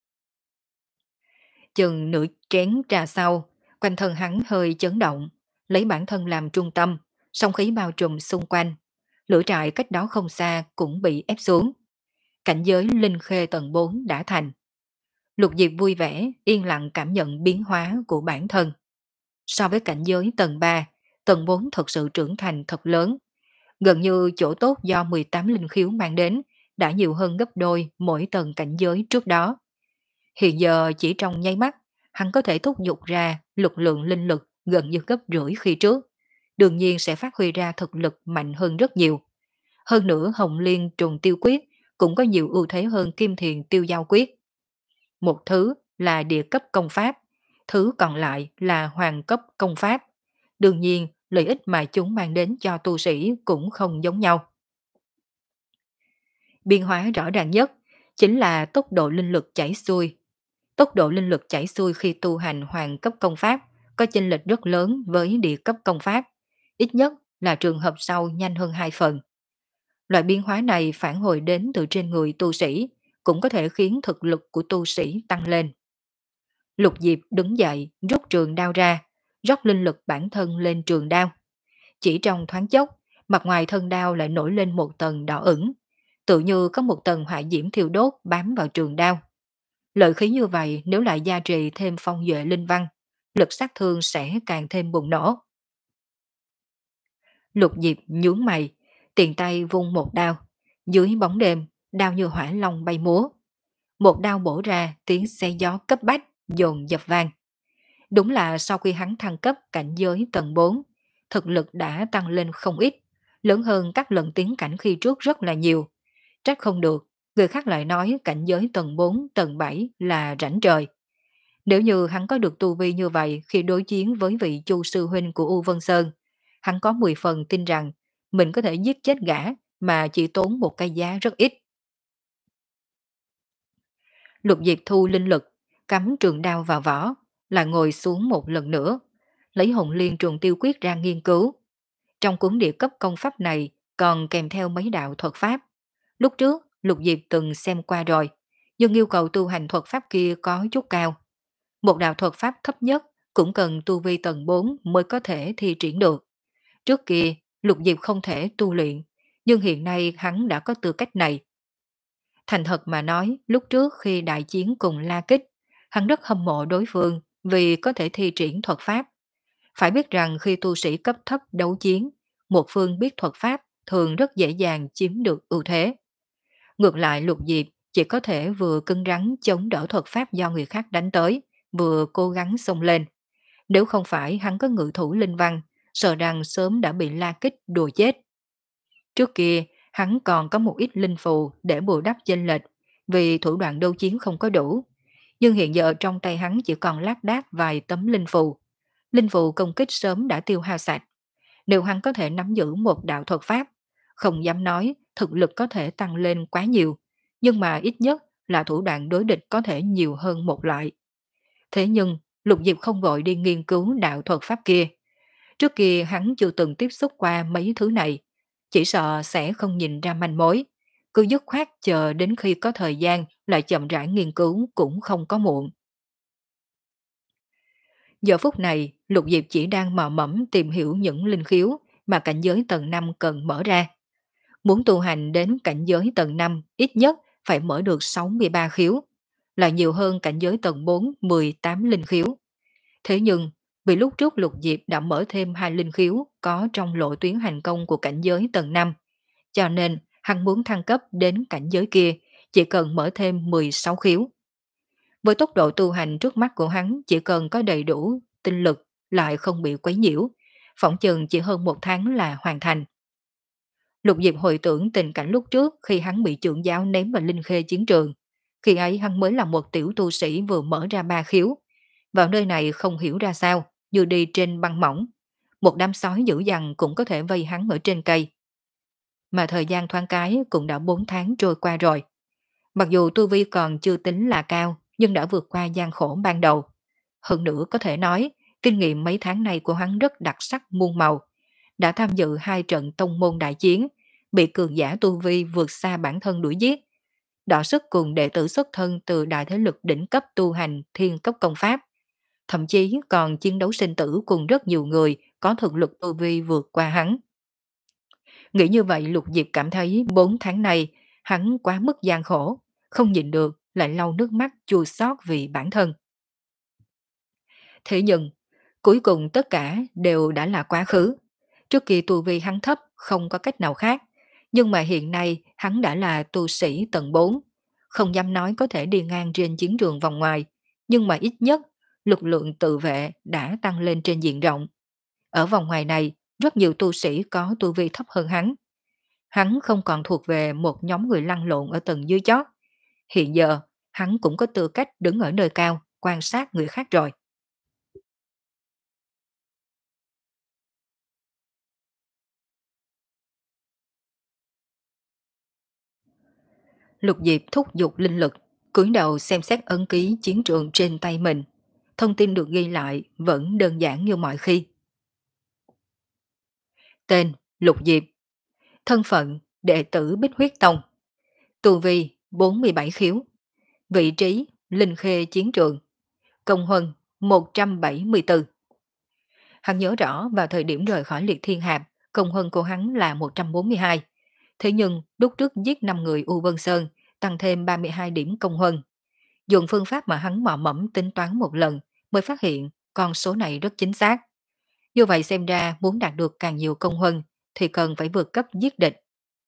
Chừng nửa chén trà sau, quanh thân hắn hơi chấn động, lấy bản thân làm trung tâm, song khí bao trùm xung quanh. Lửa trại cách đó không xa cũng bị ép xuống. Cảnh giới linh khê tầng bốn đã thành. Lục Diệp vui vẻ, yên lặng cảm nhận biến hóa của bản thân. So với cảnh giới tầng ba, tầng bốn thật sự trưởng thành thật lớn. Gần như chỗ tốt do mười tám linh khiếu mang đến đã nhiều hơn gấp đôi mỗi tầng cảnh giới trước đó. Hiện giờ chỉ trong nháy mắt, hắn có thể thúc giục ra lực lượng linh lực gần như gấp rưỡi khi trước. Đương nhiên sẽ phát huy ra thực lực mạnh hơn rất nhiều. Hơn nữa Hồng Liên Trùng Tiêu Quyết cũng có nhiều ưu thế hơn Kim Thiền Tiêu Giao Quyết. Một thứ là địa cấp công pháp, thứ còn lại là hoàng cấp công pháp. Đương nhiên, lợi ích mà chúng mang đến cho tu sĩ cũng không giống nhau. Biên hóa rõ ràng nhất chính là tốc độ linh lực chảy xuôi. Tốc độ linh lực chảy xuôi khi tu hành hoàng cấp công pháp có chênh lệch rất lớn với địa cấp công pháp, ít nhất là trường hợp sau nhanh hơn hai phần. Loại biến hóa này phản hồi đến từ trên người tu sĩ, cũng có thể khiến thực lực của tu sĩ tăng lên. Lục Diệp đứng dậy, rút trường đao ra, rót linh lực bản thân lên trường đao. Chỉ trong thoáng chốc, mặt ngoài thân đao lại nổi lên một tầng đỏ ửng, tự như có một tầng hỏa diễm thiêu đốt bám vào trường đao. Lợi khí như vậy nếu lại gia trì thêm phong duệ linh văn, lực sát thương sẽ càng thêm bùng nổ. Lục Diệp nhướng mày, tiền tay vung một đao. Dưới bóng đêm, đao như hỏa long bay múa. Một đao bổ ra tiếng xe gió cấp bách, dồn dập vang. Đúng là sau khi hắn thăng cấp cảnh giới tầng bốn, thực lực đã tăng lên không ít, lớn hơn các lần tiến cảnh khi trước rất là nhiều. Trách không được, người khác lại nói cảnh giới tầng bốn, tầng bảy là rảnh trời. Nếu như hắn có được tu vi như vậy khi đối chiến với vị Chu sư huynh của U Vân Sơn, hắn có mười phần tin rằng mình có thể giết chết gã mà chỉ tốn một cái giá rất ít. Lục Diệp thu linh lực, cắm trường đao vào vỏ, lại ngồi xuống một lần nữa, lấy hồn liên trường tiêu quyết ra nghiên cứu. Trong cuốn địa cấp công pháp này còn kèm theo mấy đạo thuật pháp. Lúc trước, Lục Diệp từng xem qua rồi, nhưng yêu cầu tu hành thuật pháp kia có chút cao. Một đạo thuật pháp thấp nhất cũng cần tu vi tầng bốn mới có thể thi triển được. Trước kia, Lục Diệp không thể tu luyện, nhưng hiện nay hắn đã có tư cách này. Thành thật mà nói, lúc trước khi đại chiến cùng La Kích, hắn rất hâm mộ đối phương vì có thể thi triển thuật pháp. Phải biết rằng khi tu sĩ cấp thấp đấu chiến, một phương biết thuật pháp thường rất dễ dàng chiếm được ưu thế. Ngược lại Lục Diệp chỉ có thể vừa cứng rắn chống đỡ thuật pháp do người khác đánh tới, vừa cố gắng xông lên. Nếu không phải hắn có ngự thủ linh văn, sợ rằng sớm đã bị La Kích đùa chết. Trước kia, hắn còn có một ít linh phù để bù đắp chênh lệch, vì thủ đoạn đấu chiến không có đủ. Nhưng hiện giờ trong tay hắn chỉ còn lác đác vài tấm linh phù. Linh phù công kích sớm đã tiêu hao sạch. Nếu hắn có thể nắm giữ một đạo thuật pháp, không dám nói thực lực có thể tăng lên quá nhiều, nhưng mà ít nhất là thủ đoạn đối địch có thể nhiều hơn một loại. Thế nhưng, Lục Diệp không vội đi nghiên cứu đạo thuật pháp kia. Trước kia hắn chưa từng tiếp xúc qua mấy thứ này, chỉ sợ sẽ không nhìn ra manh mối. Cứ dứt khoát chờ đến khi có thời gian lại chậm rãi nghiên cứu cũng không có muộn. Giờ phút này, Lục Diệp chỉ đang mò mẫm tìm hiểu những linh khiếu mà cảnh giới tầng năm cần mở ra. Muốn tu hành đến cảnh giới tầng năm, ít nhất phải mở được sáu mươi ba khiếu, là nhiều hơn cảnh giới tầng bốn mười tám linh khiếu. Thế nhưng, vì lúc trước Lục Diệp đã mở thêm hai linh khiếu có trong lộ tuyến hành công của cảnh giới tầng năm, cho nên hắn muốn thăng cấp đến cảnh giới kia, chỉ cần mở thêm mười sáu khiếu. Với tốc độ tu hành trước mắt của hắn chỉ cần có đầy đủ tinh lực lại không bị quấy nhiễu, phỏng chừng chỉ hơn một tháng là hoàn thành. Lục Diệp hồi tưởng tình cảnh lúc trước khi hắn bị trưởng giáo ném vào linh khê chiến trường. Khi ấy hắn mới là một tiểu tu sĩ vừa mở ra ba khiếu. Vào nơi này không hiểu ra sao, như đi trên băng mỏng. Một đám sói dữ dằn cũng có thể vây hắn ở trên cây. Mà thời gian thoáng cái cũng đã bốn tháng trôi qua rồi. Mặc dù tu vi còn chưa tính là cao, nhưng đã vượt qua gian khổ ban đầu. Hơn nữa có thể nói, kinh nghiệm mấy tháng này của hắn rất đặc sắc muôn màu. Đã tham dự hai trận tông môn đại chiến, bị cường giả tu vi vượt xa bản thân đuổi giết. Đọ sức cùng đệ tử xuất thân từ đại thế lực đỉnh cấp tu hành thiên cấp công pháp. Thậm chí còn chiến đấu sinh tử cùng rất nhiều người có thực lực tu vi vượt qua hắn. Nghĩ như vậy Lục Diệp cảm thấy bốn tháng này hắn quá mức gian khổ, không nhịn được lại lau nước mắt chua xót vì bản thân. Thế nhưng, cuối cùng tất cả đều đã là quá khứ. Trước kia tu vi hắn thấp không có cách nào khác, nhưng mà hiện nay hắn đã là tu sĩ tầng bốn, không dám nói có thể đi ngang trên chiến trường vòng ngoài, nhưng mà ít nhất lực lượng tự vệ đã tăng lên trên diện rộng. Ở vòng ngoài này, rất nhiều tu sĩ có tu vi thấp hơn hắn. Hắn không còn thuộc về một nhóm người lăn lộn ở tầng dưới chót. Hiện giờ, hắn cũng có tư cách đứng ở nơi cao, quan sát người khác rồi. Lục Diệp thúc giục linh lực, cúi đầu xem xét ấn ký chiến trường trên tay mình. Thông tin được ghi lại vẫn đơn giản như mọi khi. Tên Lục Diệp, thân phận đệ tử Bích Huyết Tông, tu vi bốn mươi bảy khiếu, vị trí Linh Khê chiến trường, công huân một trăm bảy mươi tư. Hắn nhớ rõ vào thời điểm rời khỏi liệt thiên hạp, công huân của hắn là một trăm bốn mươi hai. Thế nhưng lúc trước giết năm người U Vân Sơn, tăng thêm ba mươi hai điểm công huân. Dùng phương pháp mà hắn mò mẫm tính toán một lần mới phát hiện con số này rất chính xác. Như vậy xem ra muốn đạt được càng nhiều công huân thì cần phải vượt cấp giết địch.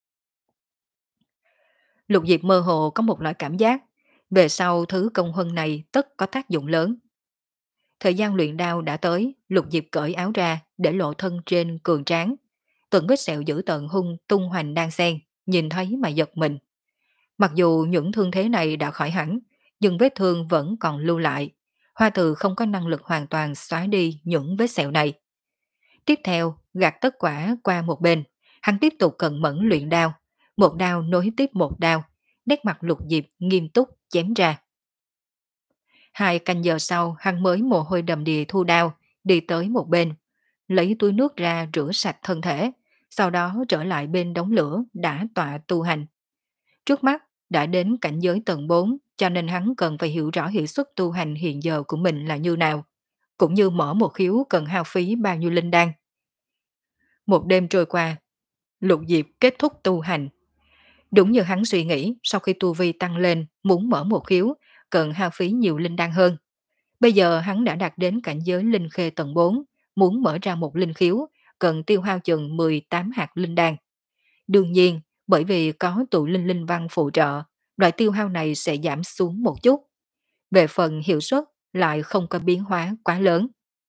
Lục Diệp mơ hồ có một loại cảm giác, về sau thứ công huân này tất có tác dụng lớn. Thời gian luyện đao đã tới, Lục Diệp cởi áo ra để lộ thân trên cường tráng. Từng vết sẹo dữ tợn hung tung hoành đang xen, nhìn thấy mà giật mình. Mặc dù những thương thế này đã khỏi hẳn, nhưng vết thương vẫn còn lưu lại. Hoa Từ không có năng lực hoàn toàn xóa đi những vết sẹo này. Tiếp theo, gạt tất quả qua một bên, hắn tiếp tục cẩn mẫn luyện đao, một đao nối tiếp một đao, nét mặt Lục Diệp nghiêm túc chém ra. Hai canh giờ sau, hắn mới mồ hôi đầm đìa thu đao, đi tới một bên, lấy túi nước ra rửa sạch thân thể, sau đó trở lại bên đống lửa đã tọa tu hành. Trước mắt, đã đến cảnh giới tầng bốn, cho nên hắn cần phải hiểu rõ hiệu suất tu hành hiện giờ của mình là như nào, cũng như mở một khiếu cần hao phí bao nhiêu linh đan. Một đêm trôi qua, Lục Diệp kết thúc tu hành. Đúng như hắn suy nghĩ, sau khi tu vi tăng lên, muốn mở một khiếu, cần hao phí nhiều linh đan hơn. Bây giờ hắn đã đạt đến cảnh giới linh khê tầng bốn, muốn mở ra một linh khiếu, cần tiêu hao chừng mười tám hạt linh đan. Đương nhiên, bởi vì có tụ linh linh văn phụ trợ, loại tiêu hao này sẽ giảm xuống một chút. Về phần hiệu suất lại không có biến hóa quá lớn.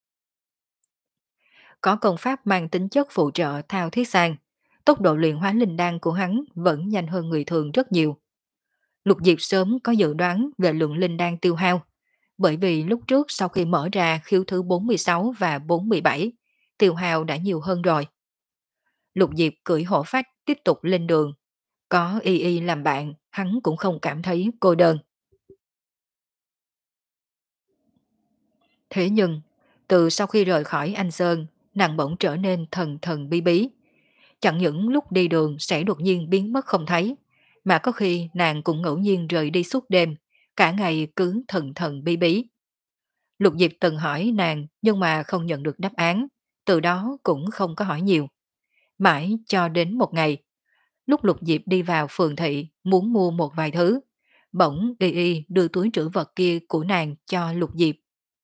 Có công pháp mang tính chất phụ trợ thao thiết sang, tốc độ luyện hóa linh đan của hắn vẫn nhanh hơn người thường rất nhiều. Lục Diệp sớm có dự đoán về lượng linh đan tiêu hao, bởi vì lúc trước sau khi mở ra khiếu thứ bốn mươi sáu và bốn mươi bảy, tiêu hao đã nhiều hơn rồi. Lục Diệp cưỡi hổ phách tiếp tục lên đường, có Y Y làm bạn, hắn cũng không cảm thấy cô đơn. Thế nhưng, từ sau khi rời khỏi Anh Sơn, nàng bỗng trở nên thần thần bí bí. Chẳng những lúc đi đường sẽ đột nhiên biến mất không thấy, mà có khi nàng cũng ngẫu nhiên rời đi suốt đêm, cả ngày cứ thần thần bí bí. Lục Diệp từng hỏi nàng nhưng mà không nhận được đáp án, từ đó cũng không có hỏi nhiều. Mãi cho đến một ngày, lúc Lục Diệp đi vào phường thị muốn mua một vài thứ, bỗng Y Y đưa túi trữ vật kia của nàng cho Lục Diệp.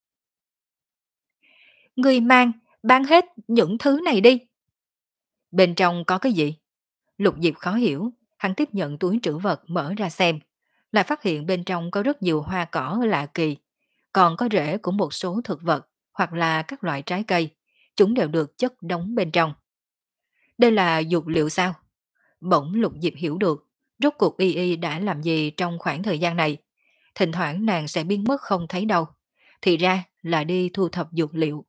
Người mang, bán hết những thứ này đi. Bên trong có cái gì? Lục Diệp khó hiểu, hắn tiếp nhận túi trữ vật mở ra xem, lại phát hiện bên trong có rất nhiều hoa cỏ lạ kỳ, còn có rễ của một số thực vật hoặc là các loại trái cây, chúng đều được chất đóng bên trong. Đây là dược liệu sao? Bỗng Lục Diệp hiểu được, rốt cuộc Y Y đã làm gì trong khoảng thời gian này. Thỉnh thoảng nàng sẽ biến mất không thấy đâu, thì ra là đi thu thập dược liệu.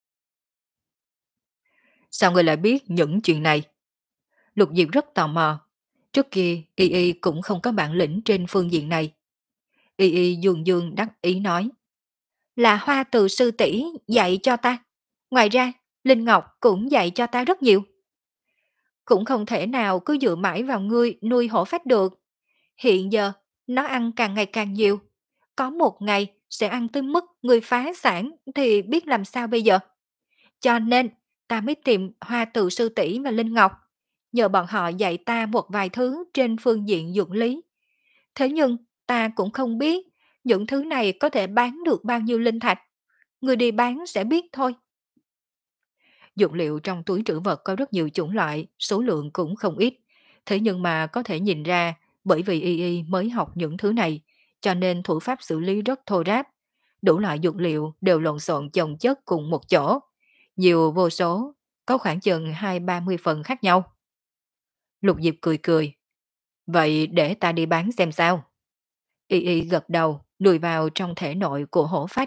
Sao người lại biết những chuyện này? Lục Diệp rất tò mò. Trước kia Y Y cũng không có bản lĩnh trên phương diện này. Y Y dương dương đắc ý nói. Là Hoa Từ sư tỷ dạy cho ta. Ngoài ra, Linh Ngọc cũng dạy cho ta rất nhiều. Cũng không thể nào cứ dựa mãi vào ngươi nuôi hổ phách được. Hiện giờ, nó ăn càng ngày càng nhiều. Có một ngày sẽ ăn tới mức người phá sản thì biết làm sao bây giờ. Cho nên, ta mới tìm Hoa Từ sư tỷ và Linh Ngọc, nhờ bọn họ dạy ta một vài thứ trên phương diện dược lý. Thế nhưng, ta cũng không biết những thứ này có thể bán được bao nhiêu linh thạch. Người đi bán sẽ biết thôi. Dược liệu trong túi trữ vật có rất nhiều chủng loại, số lượng cũng không ít. Thế nhưng mà có thể nhìn ra, bởi vì Y Y mới học những thứ này, cho nên thủ pháp xử lý rất thô ráp. Đủ loại dược liệu đều lộn xộn chồng chất cùng một chỗ. Nhiều vô số, có khoảng chừng hai ba mươi phần khác nhau. Lục Diệp cười cười. Vậy để ta đi bán xem sao. Y Y gật đầu, lùi vào trong thể nội của hổ phách.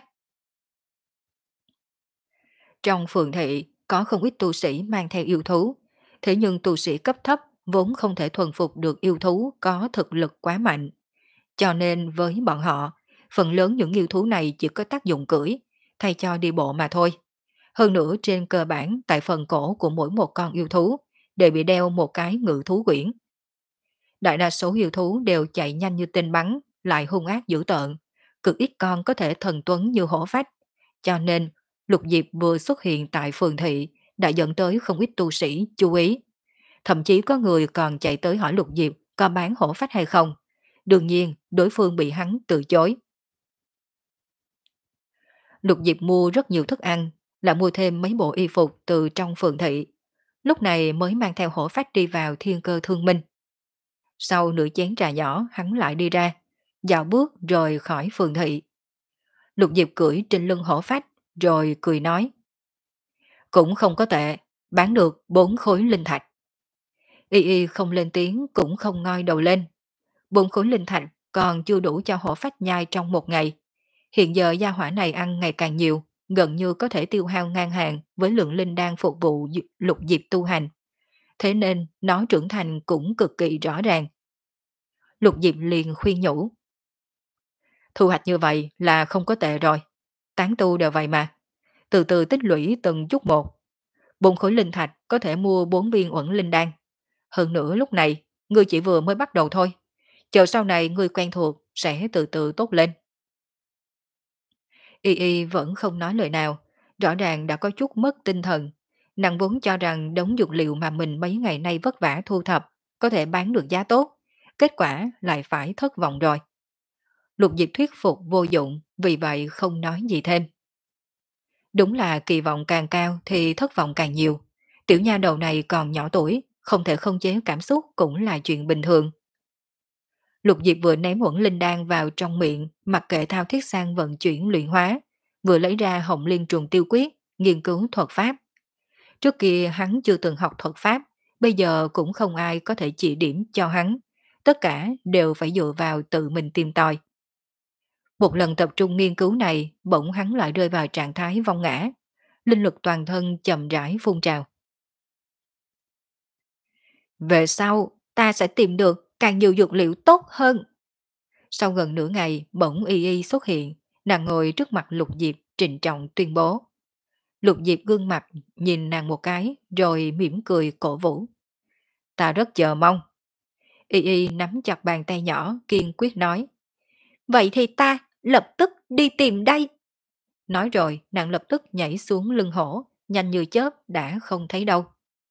Trong phường thị, có không ít tu sĩ mang theo yêu thú. Thế nhưng tu sĩ cấp thấp vốn không thể thuần phục được yêu thú có thực lực quá mạnh. Cho nên với bọn họ, phần lớn những yêu thú này chỉ có tác dụng cưỡi, thay cho đi bộ mà thôi. Hơn nữa trên cơ bản tại phần cổ của mỗi một con yêu thú đều bị đeo một cái ngự thú quyển. Đại đa số yêu thú đều chạy nhanh như tên bắn, lại hung ác dữ tợn. Cực ít con có thể thần tuấn như hổ phách. Cho nên, Lục Diệp vừa xuất hiện tại phường thị đã dẫn tới không ít tu sĩ chú ý. Thậm chí có người còn chạy tới hỏi Lục Diệp có bán hổ phách hay không. Đương nhiên, đối phương bị hắn từ chối. Lục Diệp mua rất nhiều thức ăn, lại mua thêm mấy bộ y phục từ trong phường thị. Lúc này mới mang theo hổ phách đi vào thiên cơ thương minh. Sau nửa chén trà nhỏ hắn lại đi ra, dạo bước rồi khỏi phường thị. Lục Diệp cưỡi trên lưng hổ phách rồi cười nói. Cũng không có tệ, bán được bốn khối linh thạch. Y Y không lên tiếng cũng không ngoi đầu lên. Bốn khối linh thạch còn chưa đủ cho hổ phách nhai trong một ngày. Hiện giờ gia hỏa này ăn ngày càng nhiều, gần như có thể tiêu hao ngang hàng với lượng linh đan phục vụ d- lục diệp tu hành. Thế nên nó trưởng thành cũng cực kỳ rõ ràng. Lục diệp liền khuyên nhủ. Thu hoạch như vậy là không có tệ rồi. Tán tu đều vậy mà. Từ từ tích lũy từng chút một. Bốn khối linh thạch có thể mua bốn viên uẩn linh đan. Hơn nữa lúc này, ngươi chỉ vừa mới bắt đầu thôi. Chờ sau này ngươi quen thuộc sẽ từ từ tốt lên. Y Y vẫn không nói lời nào, rõ ràng đã có chút mất tinh thần. Nàng vốn cho rằng đống dược liệu mà mình mấy ngày nay vất vả thu thập có thể bán được giá tốt, kết quả lại phải thất vọng rồi. Lục Diệp thuyết phục vô dụng, vì vậy không nói gì thêm. Đúng là kỳ vọng càng cao thì thất vọng càng nhiều. Tiểu nha đầu này còn nhỏ tuổi, không thể không chế cảm xúc cũng là chuyện bình thường. Lục Diệp vừa ném hỗn linh đan vào trong miệng, mặc kệ thao thiết sang vận chuyển luyện hóa, vừa lấy ra hồng liên trùng tiêu quyết, nghiên cứu thuật pháp. Trước kia hắn chưa từng học thuật pháp, bây giờ cũng không ai có thể chỉ điểm cho hắn. Tất cả đều phải dựa vào tự mình tìm tòi. Một lần tập trung nghiên cứu này, bỗng hắn lại rơi vào trạng thái vong ngã. Linh lực toàn thân chậm rãi phun trào. Về sau, ta sẽ tìm được càng nhiều dược liệu tốt hơn. Sau gần nửa ngày, bỗng y y xuất hiện, nàng ngồi trước mặt Lục Diệp trịnh trọng tuyên bố. Lục Diệp gương mặt nhìn nàng một cái, rồi mỉm cười cổ vũ. Ta rất chờ mong. Y y nắm chặt bàn tay nhỏ, kiên quyết nói. Vậy thì ta lập tức đi tìm đây. Nói rồi, nàng lập tức nhảy xuống lưng hổ, nhanh như chớp đã không thấy đâu.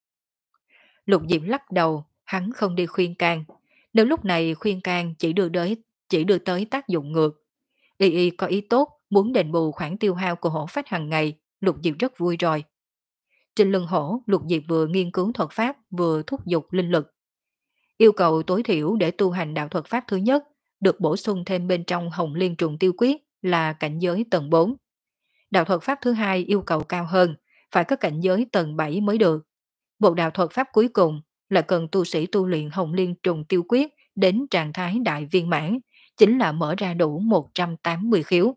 Lục Diệp lắc đầu, hắn không đi khuyên can. Nếu lúc này khuyên can chỉ đưa tới, chỉ đưa tới tác dụng ngược. Y y có ý tốt, muốn đền bù khoản tiêu hao của hổ phách hàng ngày, Lục Diệp rất vui rồi. Trên lưng hổ, Lục Diệp vừa nghiên cứu thuật pháp, vừa thúc giục linh lực. Yêu cầu tối thiểu để tu hành đạo thuật pháp thứ nhất, được bổ sung thêm bên trong hồng liên trùng tiêu quyết là cảnh giới tầng bốn. Đạo thuật pháp thứ hai yêu cầu cao hơn, phải có cảnh giới tầng bảy mới được. Một đạo thuật pháp cuối cùng là cần tu sĩ tu luyện hồng liên trùng tiêu quyết đến trạng thái đại viên mãn, chính là mở ra đủ một trăm tám mươi khiếu.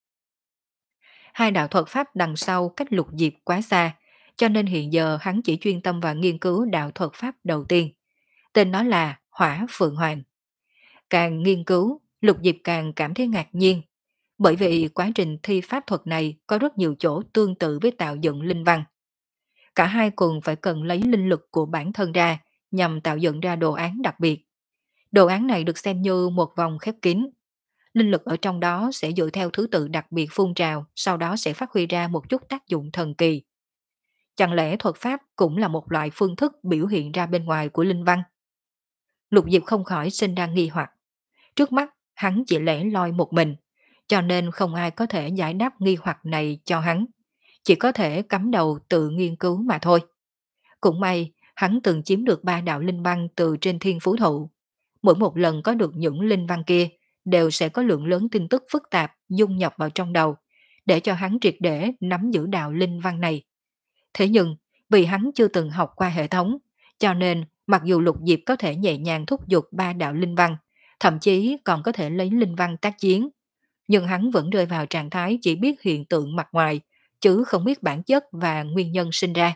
Hai đạo thuật pháp đằng sau cách Lục Diệp quá xa, cho nên hiện giờ hắn chỉ chuyên tâm vào nghiên cứu đạo thuật pháp đầu tiên. Tên nó là Hỏa Phượng Hoàng. Càng nghiên cứu, Lục Diệp càng cảm thấy ngạc nhiên, bởi vì quá trình thi pháp thuật này có rất nhiều chỗ tương tự với tạo dựng linh văn. Cả hai cùng phải cần lấy linh lực của bản thân ra nhằm tạo dựng ra đồ án đặc biệt. Đồ án này được xem như một vòng khép kín. Linh lực ở trong đó sẽ dựa theo thứ tự đặc biệt phun trào, sau đó sẽ phát huy ra một chút tác dụng thần kỳ. Chẳng lẽ thuật pháp cũng là một loại phương thức biểu hiện ra bên ngoài của linh văn? Lục Diệp không khỏi sinh ra nghi hoặc. Trước mắt, hắn chỉ lẻ loi một mình, cho nên không ai có thể giải đáp nghi hoặc này cho hắn. Chỉ có thể cắm đầu tự nghiên cứu mà thôi. Cũng may, hắn từng chiếm được ba đạo linh văn từ trên thiên phú thụ. Mỗi một lần có được những linh văn kia, đều sẽ có lượng lớn tin tức phức tạp dung nhập vào trong đầu, để cho hắn triệt để nắm giữ đạo linh văn này. Thế nhưng, vì hắn chưa từng học qua hệ thống, cho nên mặc dù Lục Diệp có thể nhẹ nhàng thúc giục ba đạo linh văn, thậm chí còn có thể lấy linh văn tác chiến, nhưng hắn vẫn rơi vào trạng thái chỉ biết hiện tượng mặt ngoài, chứ không biết bản chất và nguyên nhân sinh ra.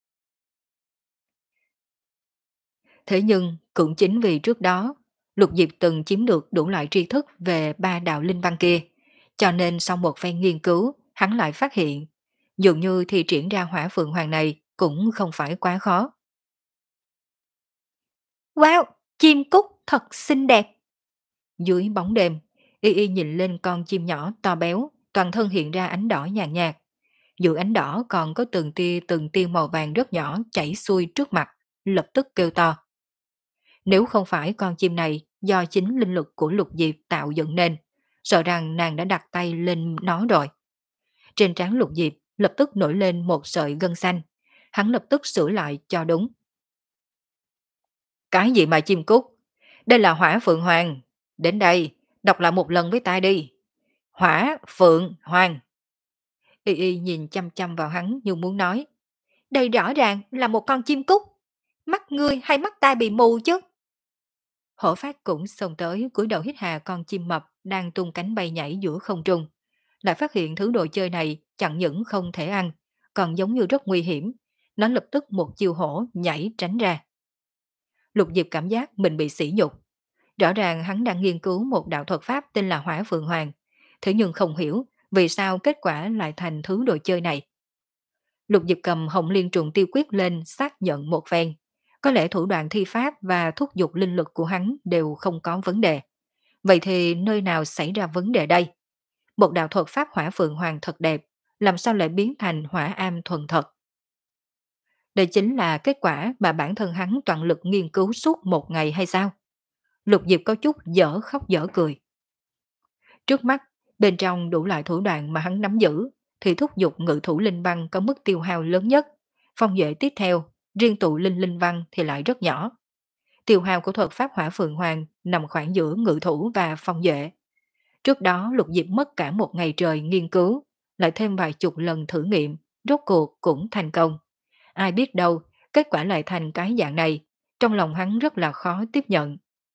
Thế nhưng, cũng chính vì trước đó, Lục Diệp từng chiếm được đủ loại tri thức về ba đạo linh văn kia, cho nên sau một phen nghiên cứu, hắn lại phát hiện, dường như thì triển ra hỏa phượng hoàng này cũng không phải quá khó. Wow, chim cút thật xinh đẹp. Dưới bóng đêm, Y Y nhìn lên con chim nhỏ to béo, toàn thân hiện ra ánh đỏ nhàn nhạt. Giữa ánh đỏ còn có từng tia từng tia màu vàng rất nhỏ chảy xuôi trước mặt, lập tức kêu to. Nếu không phải con chim này do chính linh lực của Lục Diệp tạo dựng nên, sợ rằng nàng đã đặt tay lên nó rồi. Trên trán Lục Diệp lập tức nổi lên một sợi gân xanh. Hắn lập tức sửa lại cho đúng. Cái gì mà chim cút? Đây là hỏa phượng hoàng. Đến đây, đọc lại một lần với ta đi. Hỏa phượng hoàng. Y Y nhìn chăm chăm vào hắn như muốn nói. Đây rõ ràng là một con chim cút. Mắt ngươi hay mắt ta bị mù chứ? Hổ phát cũng xông tới cúi đầu hít hà con chim mập đang tung cánh bay nhảy giữa không trung. lại phát hiện thứ đồ chơi này chẳng những không thể ăn, còn giống như rất nguy hiểm. Nó lập tức một chiêu hổ nhảy tránh ra. Lục Diệp cảm giác mình bị sỉ nhục. Rõ ràng hắn đang nghiên cứu một đạo thuật pháp tên là Hỏa Phượng Hoàng, thế nhưng không hiểu vì sao kết quả lại thành thứ đồ chơi này. Lục Diệp cầm Hồng Liên Trùng Tiêu Quyết lên xác nhận một phen. Có lẽ thủ đoạn thi pháp và thúc giục linh lực của hắn đều không có vấn đề. Vậy thì nơi nào xảy ra vấn đề đây? Một đạo thuật pháp Hỏa Phượng Hoàng thật đẹp, làm sao lại biến thành hỏa am thuần thật? Đây chính là kết quả mà bản thân hắn toàn lực nghiên cứu suốt một ngày hay sao? Lục Diệp có chút dở khóc dở cười. Trước mắt, bên trong đủ loại thủ đoạn mà hắn nắm giữ, thì thúc giục ngự thủ linh văn có mức tiêu hao lớn nhất. Phong duệ tiếp theo, riêng tụ linh linh văn thì lại rất nhỏ. Tiêu hao của thuật pháp Hỏa Phượng Hoàng nằm khoảng giữa ngự thủ và phong duệ. Trước đó Lục Diệp mất cả một ngày trời nghiên cứu, lại thêm vài chục lần thử nghiệm, rốt cuộc cũng thành công. Ai biết đâu, kết quả lại thành cái dạng này, trong lòng hắn rất là khó tiếp nhận.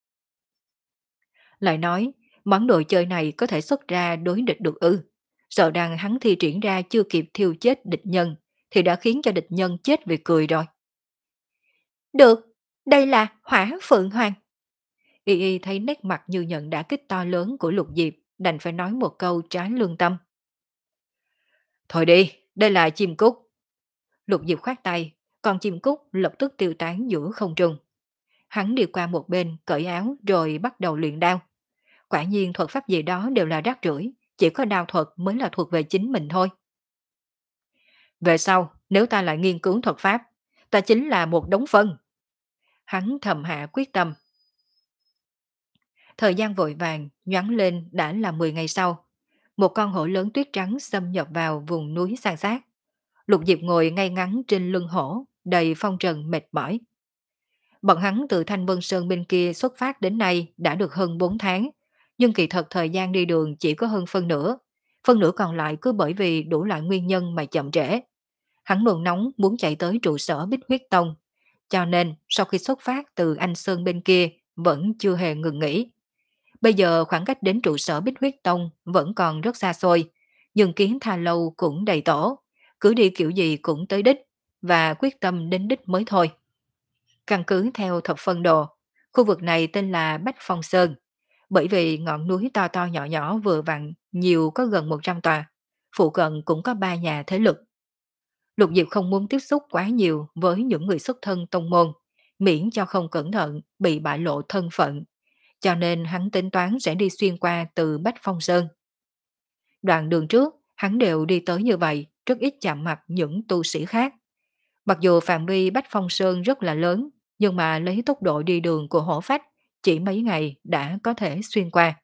Lại nói, món đồ chơi này có thể xuất ra đối địch được ư. Sợ rằng hắn thi triển ra chưa kịp thiêu chết địch nhân, thì đã khiến cho địch nhân chết vì cười rồi. Được, đây là Hỏa Phượng Hoàng. Y Y thấy nét mặt như nhận đã kích to lớn của Lục Diệp, đành phải nói một câu trái lương tâm. Thôi đi, đây là chim cút. Lục Diệp khoát tay, còn chim cút lập tức tiêu tán giữa không trung. Hắn đi qua một bên, cởi áo rồi bắt đầu luyện đao. Quả nhiên thuật pháp gì đó đều là rác rưởi, chỉ có đao thuật mới là thuộc về chính mình thôi. Về sau, nếu ta lại nghiên cứu thuật pháp, ta chính là một đống phân. Hắn thầm hạ quyết tâm. Thời gian vội vàng, nhoáng lên đã là mười ngày sau. Một con hổ lớn tuyết trắng xâm nhập vào vùng núi san sát. Lục Diệp ngồi ngay ngắn trên lưng hổ, đầy phong trần mệt mỏi. Bọn hắn từ Thanh Vân Sơn bên kia xuất phát đến nay đã được hơn bốn tháng, nhưng kỳ thật thời gian đi đường chỉ có hơn phân nửa. Phân nửa còn lại cứ bởi vì đủ loại nguyên nhân mà chậm trễ. Hắn nôn nóng muốn chạy tới trụ sở Bích Huyết Tông, cho nên sau khi xuất phát từ Anh Sơn bên kia vẫn chưa hề ngừng nghỉ. Bây giờ khoảng cách đến trụ sở Bích Huyết Tông vẫn còn rất xa xôi, nhưng Kiến Tha Lâu cũng đầy tổ, cứ đi kiểu gì cũng tới đích, và quyết tâm đến đích mới thôi. Căn cứ theo thập phân đồ, khu vực này tên là Bách Phong Sơn, bởi vì ngọn núi to to nhỏ nhỏ vừa vặn, nhiều có gần một trăm tòa, phụ cận cũng có ba nhà thế lực. Lục Diệp không muốn tiếp xúc quá nhiều với những người xuất thân tông môn, miễn cho không cẩn thận bị bại lộ thân phận, cho nên hắn tính toán sẽ đi xuyên qua từ Bách Phong Sơn. Đoạn đường trước, hắn đều đi tới như vậy, rất ít chạm mặt những tu sĩ khác. Mặc dù phạm vi Bách Phong Sơn rất là lớn, nhưng mà lấy tốc độ đi đường của hổ phách, chỉ mấy ngày đã có thể xuyên qua.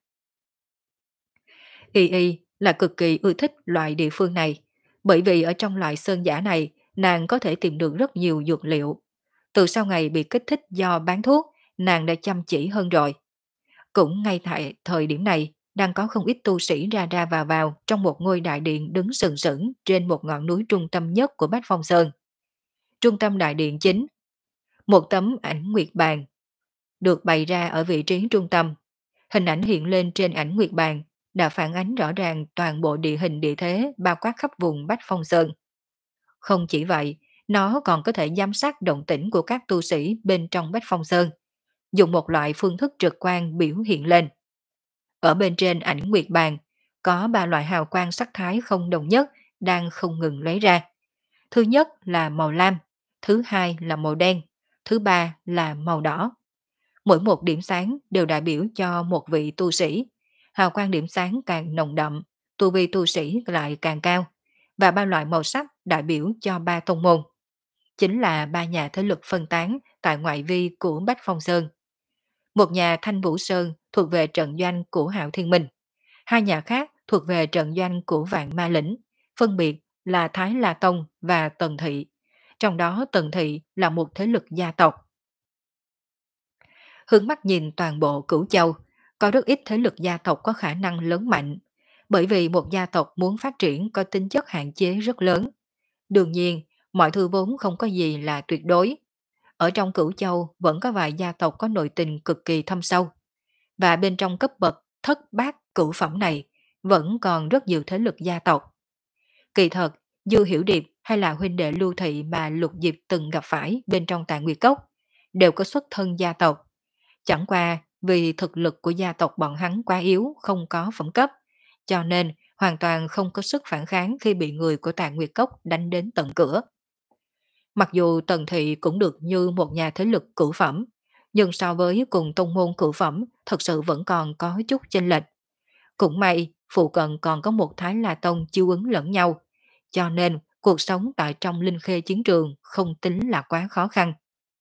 Y Y là cực kỳ ưa thích loại địa phương này, bởi vì ở trong loại sơn giả này, nàng có thể tìm được rất nhiều dược liệu. Từ sau ngày bị kích thích do bán thuốc, nàng đã chăm chỉ hơn rồi. Cũng ngay tại thời điểm này, đang có không ít tu sĩ ra ra vào vào trong một ngôi đại điện đứng sừng sững trên một ngọn núi trung tâm nhất của Bách Phong Sơn. Trung tâm đại điện chính, một tấm ảnh nguyệt bàn được bày ra ở vị trí trung tâm. Hình ảnh hiện lên trên ảnh nguyệt bàn đã phản ánh rõ ràng toàn bộ địa hình địa thế bao quát khắp vùng Bách Phong Sơn. Không chỉ vậy, nó còn có thể giám sát động tĩnh của các tu sĩ bên trong Bách Phong Sơn, dùng một loại phương thức trực quan biểu hiện lên. Ở bên trên ảnh nguyệt bàn, có ba loại hào quang sắc thái không đồng nhất đang không ngừng lấy ra. Thứ nhất là màu lam, thứ hai là màu đen, thứ ba là màu đỏ. Mỗi một điểm sáng đều đại biểu cho một vị tu sĩ. Hào quang điểm sáng càng nồng đậm, tu vi tu sĩ lại càng cao. Và ba loại màu sắc đại biểu cho ba tông môn. Chính là ba nhà thế lực phân tán tại ngoại vi của Bách Phong Sơn. Một nhà Thanh Vũ Sơn thuộc về trận doanh của Hạo Thiên Minh. Hai nhà khác thuộc về trận doanh của Vạn Ma Lĩnh, phân biệt là Thái La Tông và Tần Thị. Trong đó Tần Thị là một thế lực gia tộc. Hướng mắt nhìn toàn bộ Cửu Châu, có rất ít thế lực gia tộc có khả năng lớn mạnh, bởi vì một gia tộc muốn phát triển có tính chất hạn chế rất lớn. Đương nhiên, mọi thứ vốn không có gì là tuyệt đối. Ở trong Cửu Châu vẫn có vài gia tộc có nội tình cực kỳ thâm sâu. Và bên trong cấp bậc thất bát cửu phẩm này, vẫn còn rất nhiều thế lực gia tộc. Kỳ thật, Dư Hiểu Điệp hay là huynh đệ Lưu Thị mà Lục Diệp từng gặp phải bên trong Tạng Nguyệt Cốc, đều có xuất thân gia tộc. Chẳng qua vì thực lực của gia tộc bọn hắn quá yếu, không có phẩm cấp, cho nên hoàn toàn không có sức phản kháng khi bị người của Tạng Nguyệt Cốc đánh đến tận cửa. Mặc dù Tần Thị cũng được như một nhà thế lực cửu phẩm, nhưng so với cùng tông môn cửu phẩm thật sự vẫn còn có chút chênh lệch. Cũng may, phụ cận còn có một Thái La Tông chiêu ứng lẫn nhau, cho nên cuộc sống tại trong Linh Khê chiến trường không tính là quá khó khăn.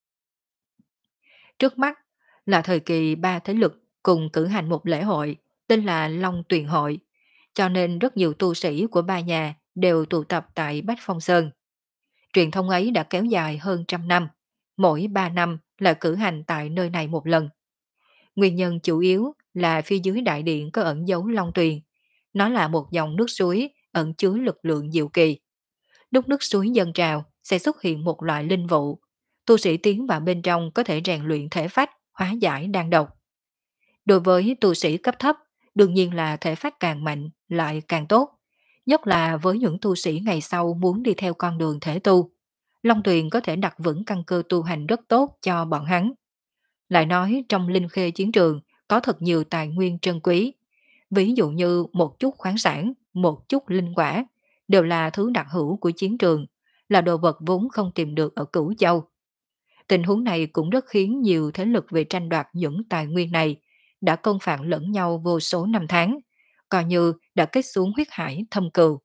Trước mắt là thời kỳ ba thế lực cùng cử hành một lễ hội tên là Long Tuyền Hội, cho nên rất nhiều tu sĩ của ba nhà đều tụ tập tại Bách Phong Sơn. Truyền thông ấy đã kéo dài hơn trăm năm, mỗi ba năm là cử hành tại nơi này một lần. Nguyên nhân chủ yếu là phía dưới đại điện có ẩn dấu Long Tuyền. Nó là một dòng nước suối ẩn chứa lực lượng diệu kỳ. Lúc nước suối dâng trào sẽ xuất hiện một loại linh vụ. Tu sĩ tiến vào bên trong có thể rèn luyện thể phách, hóa giải đan độc. Đối với tu sĩ cấp thấp, đương nhiên là thể phách càng mạnh lại càng tốt. Nhất là với những tu sĩ ngày sau muốn đi theo con đường thể tu. Long Tuyền có thể đặt vững căn cơ tu hành rất tốt cho bọn hắn. Lại nói trong Linh Khê chiến trường có thật nhiều tài nguyên trân quý. Ví dụ như một chút khoáng sản, một chút linh quả, đều là thứ đặc hữu của chiến trường, là đồ vật vốn không tìm được ở Cửu Châu. Tình huống này cũng rất khiến nhiều thế lực về tranh đoạt những tài nguyên này đã công phản lẫn nhau vô số năm tháng, coi như đã kết xuống huyết hải thâm cừu.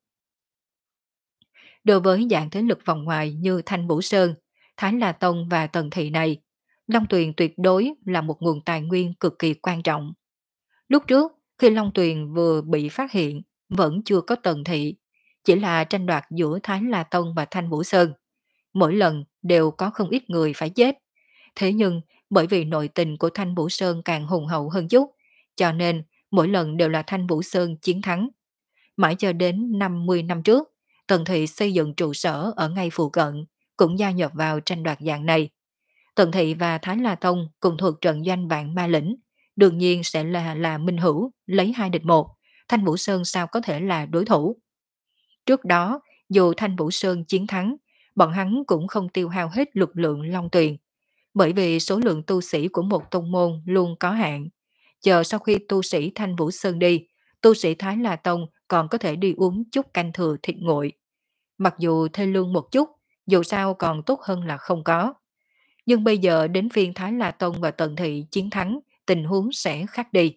Đối với dạng thế lực vòng ngoài như Thanh Vũ Sơn, Thái La Tông và Tần Thị này, Long Tuyền tuyệt đối là một nguồn tài nguyên cực kỳ quan trọng. Lúc trước, khi Long Tuyền vừa bị phát hiện, vẫn chưa có Tần Thị, chỉ là tranh đoạt giữa Thái La Tông và Thanh Vũ Sơn. Mỗi lần đều có không ít người phải chết. Thế nhưng, bởi vì nội tình của Thanh Vũ Sơn càng hùng hậu hơn chút, cho nên mỗi lần đều là Thanh Vũ Sơn chiến thắng. Mãi cho đến năm mươi năm trước, Tần Thị xây dựng trụ sở ở ngay phụ cận, cũng gia nhập vào tranh đoạt dạng này. Tần Thị và Thái La Tông cùng thuộc trận doanh Vạn Ma Lĩnh, đương nhiên sẽ là là minh hữu, lấy hai địch một, Thanh Vũ Sơn sao có thể là đối thủ. Trước đó, dù Thanh Vũ Sơn chiến thắng, bọn hắn cũng không tiêu hao hết lực lượng Long Tuyền, bởi vì số lượng tu sĩ của một tông môn luôn có hạn. Chờ sau khi tu sĩ Thanh Vũ Sơn đi, tu sĩ Thái La Tông còn có thể đi uống chút canh thừa thịt nguội. Mặc dù thê lương một chút, dù sao còn tốt hơn là không có. Nhưng bây giờ đến phiên Thái La Tông và Tần Thị chiến thắng, tình huống sẽ khác đi.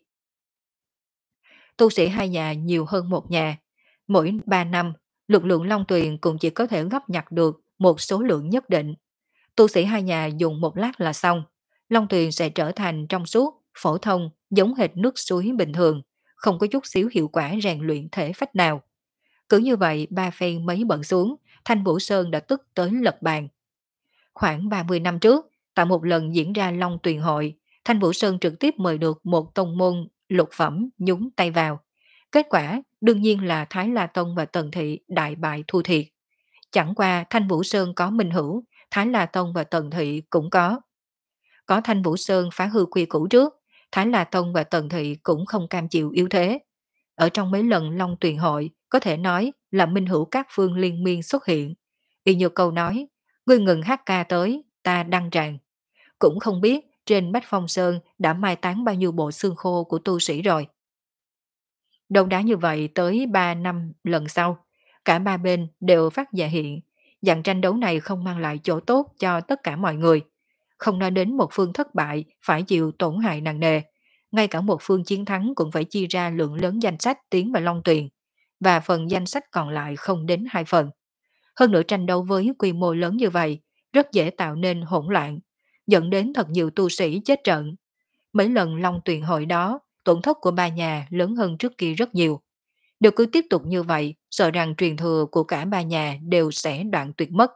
Tu sĩ hai nhà nhiều hơn một nhà. Mỗi ba năm, lực lượng Long Tuyền cũng chỉ có thể góp nhặt được một số lượng nhất định. Tu sĩ hai nhà dùng một lát là xong. Long Tuyền sẽ trở thành trong suốt, phổ thông, giống hệt nước suối bình thường, không có chút xíu hiệu quả rèn luyện thể phách nào. Cứ như vậy, ba phen mấy bận xuống, Thanh Vũ Sơn đã tức tới lật bàn. Khoảng ba mươi năm trước, tại một lần diễn ra Long Tuyền hội, Thanh Vũ Sơn trực tiếp mời được một tông môn lục phẩm nhúng tay vào. Kết quả đương nhiên là Thái La Tông và Tần Thị đại bại thua thiệt. Chẳng qua Thanh Vũ Sơn có minh hữu, Thái La Tông và Tần Thị cũng có. Có Thanh Vũ Sơn phá hư quy củ trước, Thái La Tông và Tần Thị cũng không cam chịu yếu thế. Ở trong mấy lần Long Tuyền hội, có thể nói là minh hữu các phương liên miên xuất hiện. Y như câu nói, ngươi ngừng hát ca tới, ta đăng tràng. Cũng không biết trên Bách Phong Sơn đã mai táng bao nhiêu bộ xương khô của tu sĩ rồi. Đông đá như vậy tới ba năm lần sau, cả ba bên đều phát dạ hiện, dạng tranh đấu này không mang lại chỗ tốt cho tất cả mọi người. Không nói đến một phương thất bại phải chịu tổn hại nặng nề, ngay cả một phương chiến thắng cũng phải chia ra lượng lớn danh sách tiến vào Long Tuyền, và phần danh sách còn lại không đến hai phần. Hơn nữa tranh đấu với quy mô lớn như vậy, rất dễ tạo nên hỗn loạn, dẫn đến thật nhiều tu sĩ chết trận. Mấy lần Long Tuyền hội đó, tổn thất của ba nhà lớn hơn trước kia rất nhiều. Nếu cứ tiếp tục như vậy, sợ rằng truyền thừa của cả ba nhà đều sẽ đoạn tuyệt mất.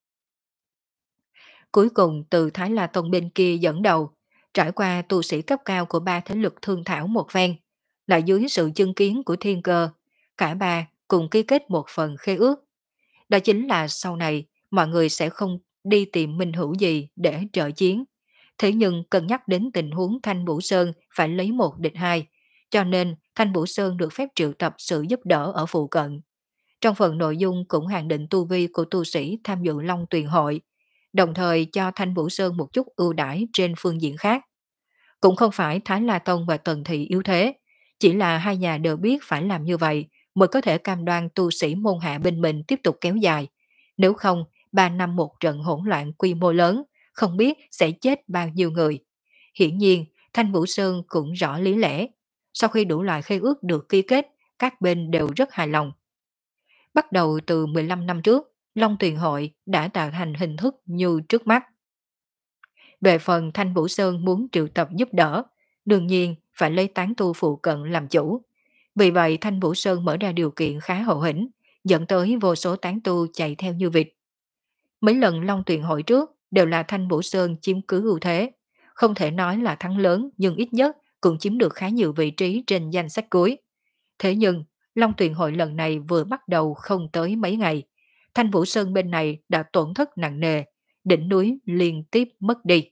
Cuối cùng từ Thái La Tông bên kia dẫn đầu, trải qua tu sĩ cấp cao của ba thế lực thương thảo một phen, là dưới sự chứng kiến của thiên cơ, cả ba cùng ký kết một phần khế ước. Đó chính là sau này mọi người sẽ không đi tìm minh hữu gì để trợ chiến. Thế nhưng cân nhắc đến tình huống Thanh Vũ Sơn phải lấy một địch hai, cho nên Thanh Vũ Sơn được phép triệu tập sự giúp đỡ ở phụ cận. Trong phần nội dung cũng hạn định tu vi của tu sĩ tham dự Long Tuyền Hội, đồng thời cho Thanh Vũ Sơn một chút ưu đãi trên phương diện khác. Cũng không phải Thái La Tông và Tần Thị yếu thế, chỉ là hai nhà đều biết phải làm như vậy mới có thể cam đoan tu sĩ môn hạ bên mình tiếp tục kéo dài. Nếu không, ba năm một trận hỗn loạn quy mô lớn, không biết sẽ chết bao nhiêu người. Hiển nhiên, Thanh Vũ Sơn cũng rõ lý lẽ. Sau khi đủ loại khế ước được ký kết, các bên đều rất hài lòng. Bắt đầu từ mười lăm năm trước, Long Tuyền Hội đã tạo thành hình thức như trước mắt. Về phần Thanh Vũ Sơn muốn triệu tập giúp đỡ, đương nhiên phải lấy tán tu phụ cận làm chủ. Vì vậy Thanh Vũ Sơn mở ra điều kiện khá hậu hĩnh, dẫn tới vô số tán tu chạy theo như vịt. Mấy lần Long Tuyền Hội trước đều là Thanh Vũ Sơn chiếm cứ ưu thế. Không thể nói là thắng lớn nhưng ít nhất cũng chiếm được khá nhiều vị trí trên danh sách cuối. Thế nhưng, Long Tuyền Hội lần này vừa bắt đầu không tới mấy ngày. Thanh Vũ Sơn bên này đã tổn thất nặng nề, đỉnh núi liên tiếp mất đi.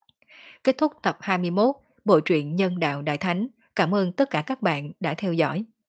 Kết thúc tập hai mươi mốt, bộ truyện Nhân đạo Đại Thánh. Cảm ơn tất cả các bạn đã theo dõi.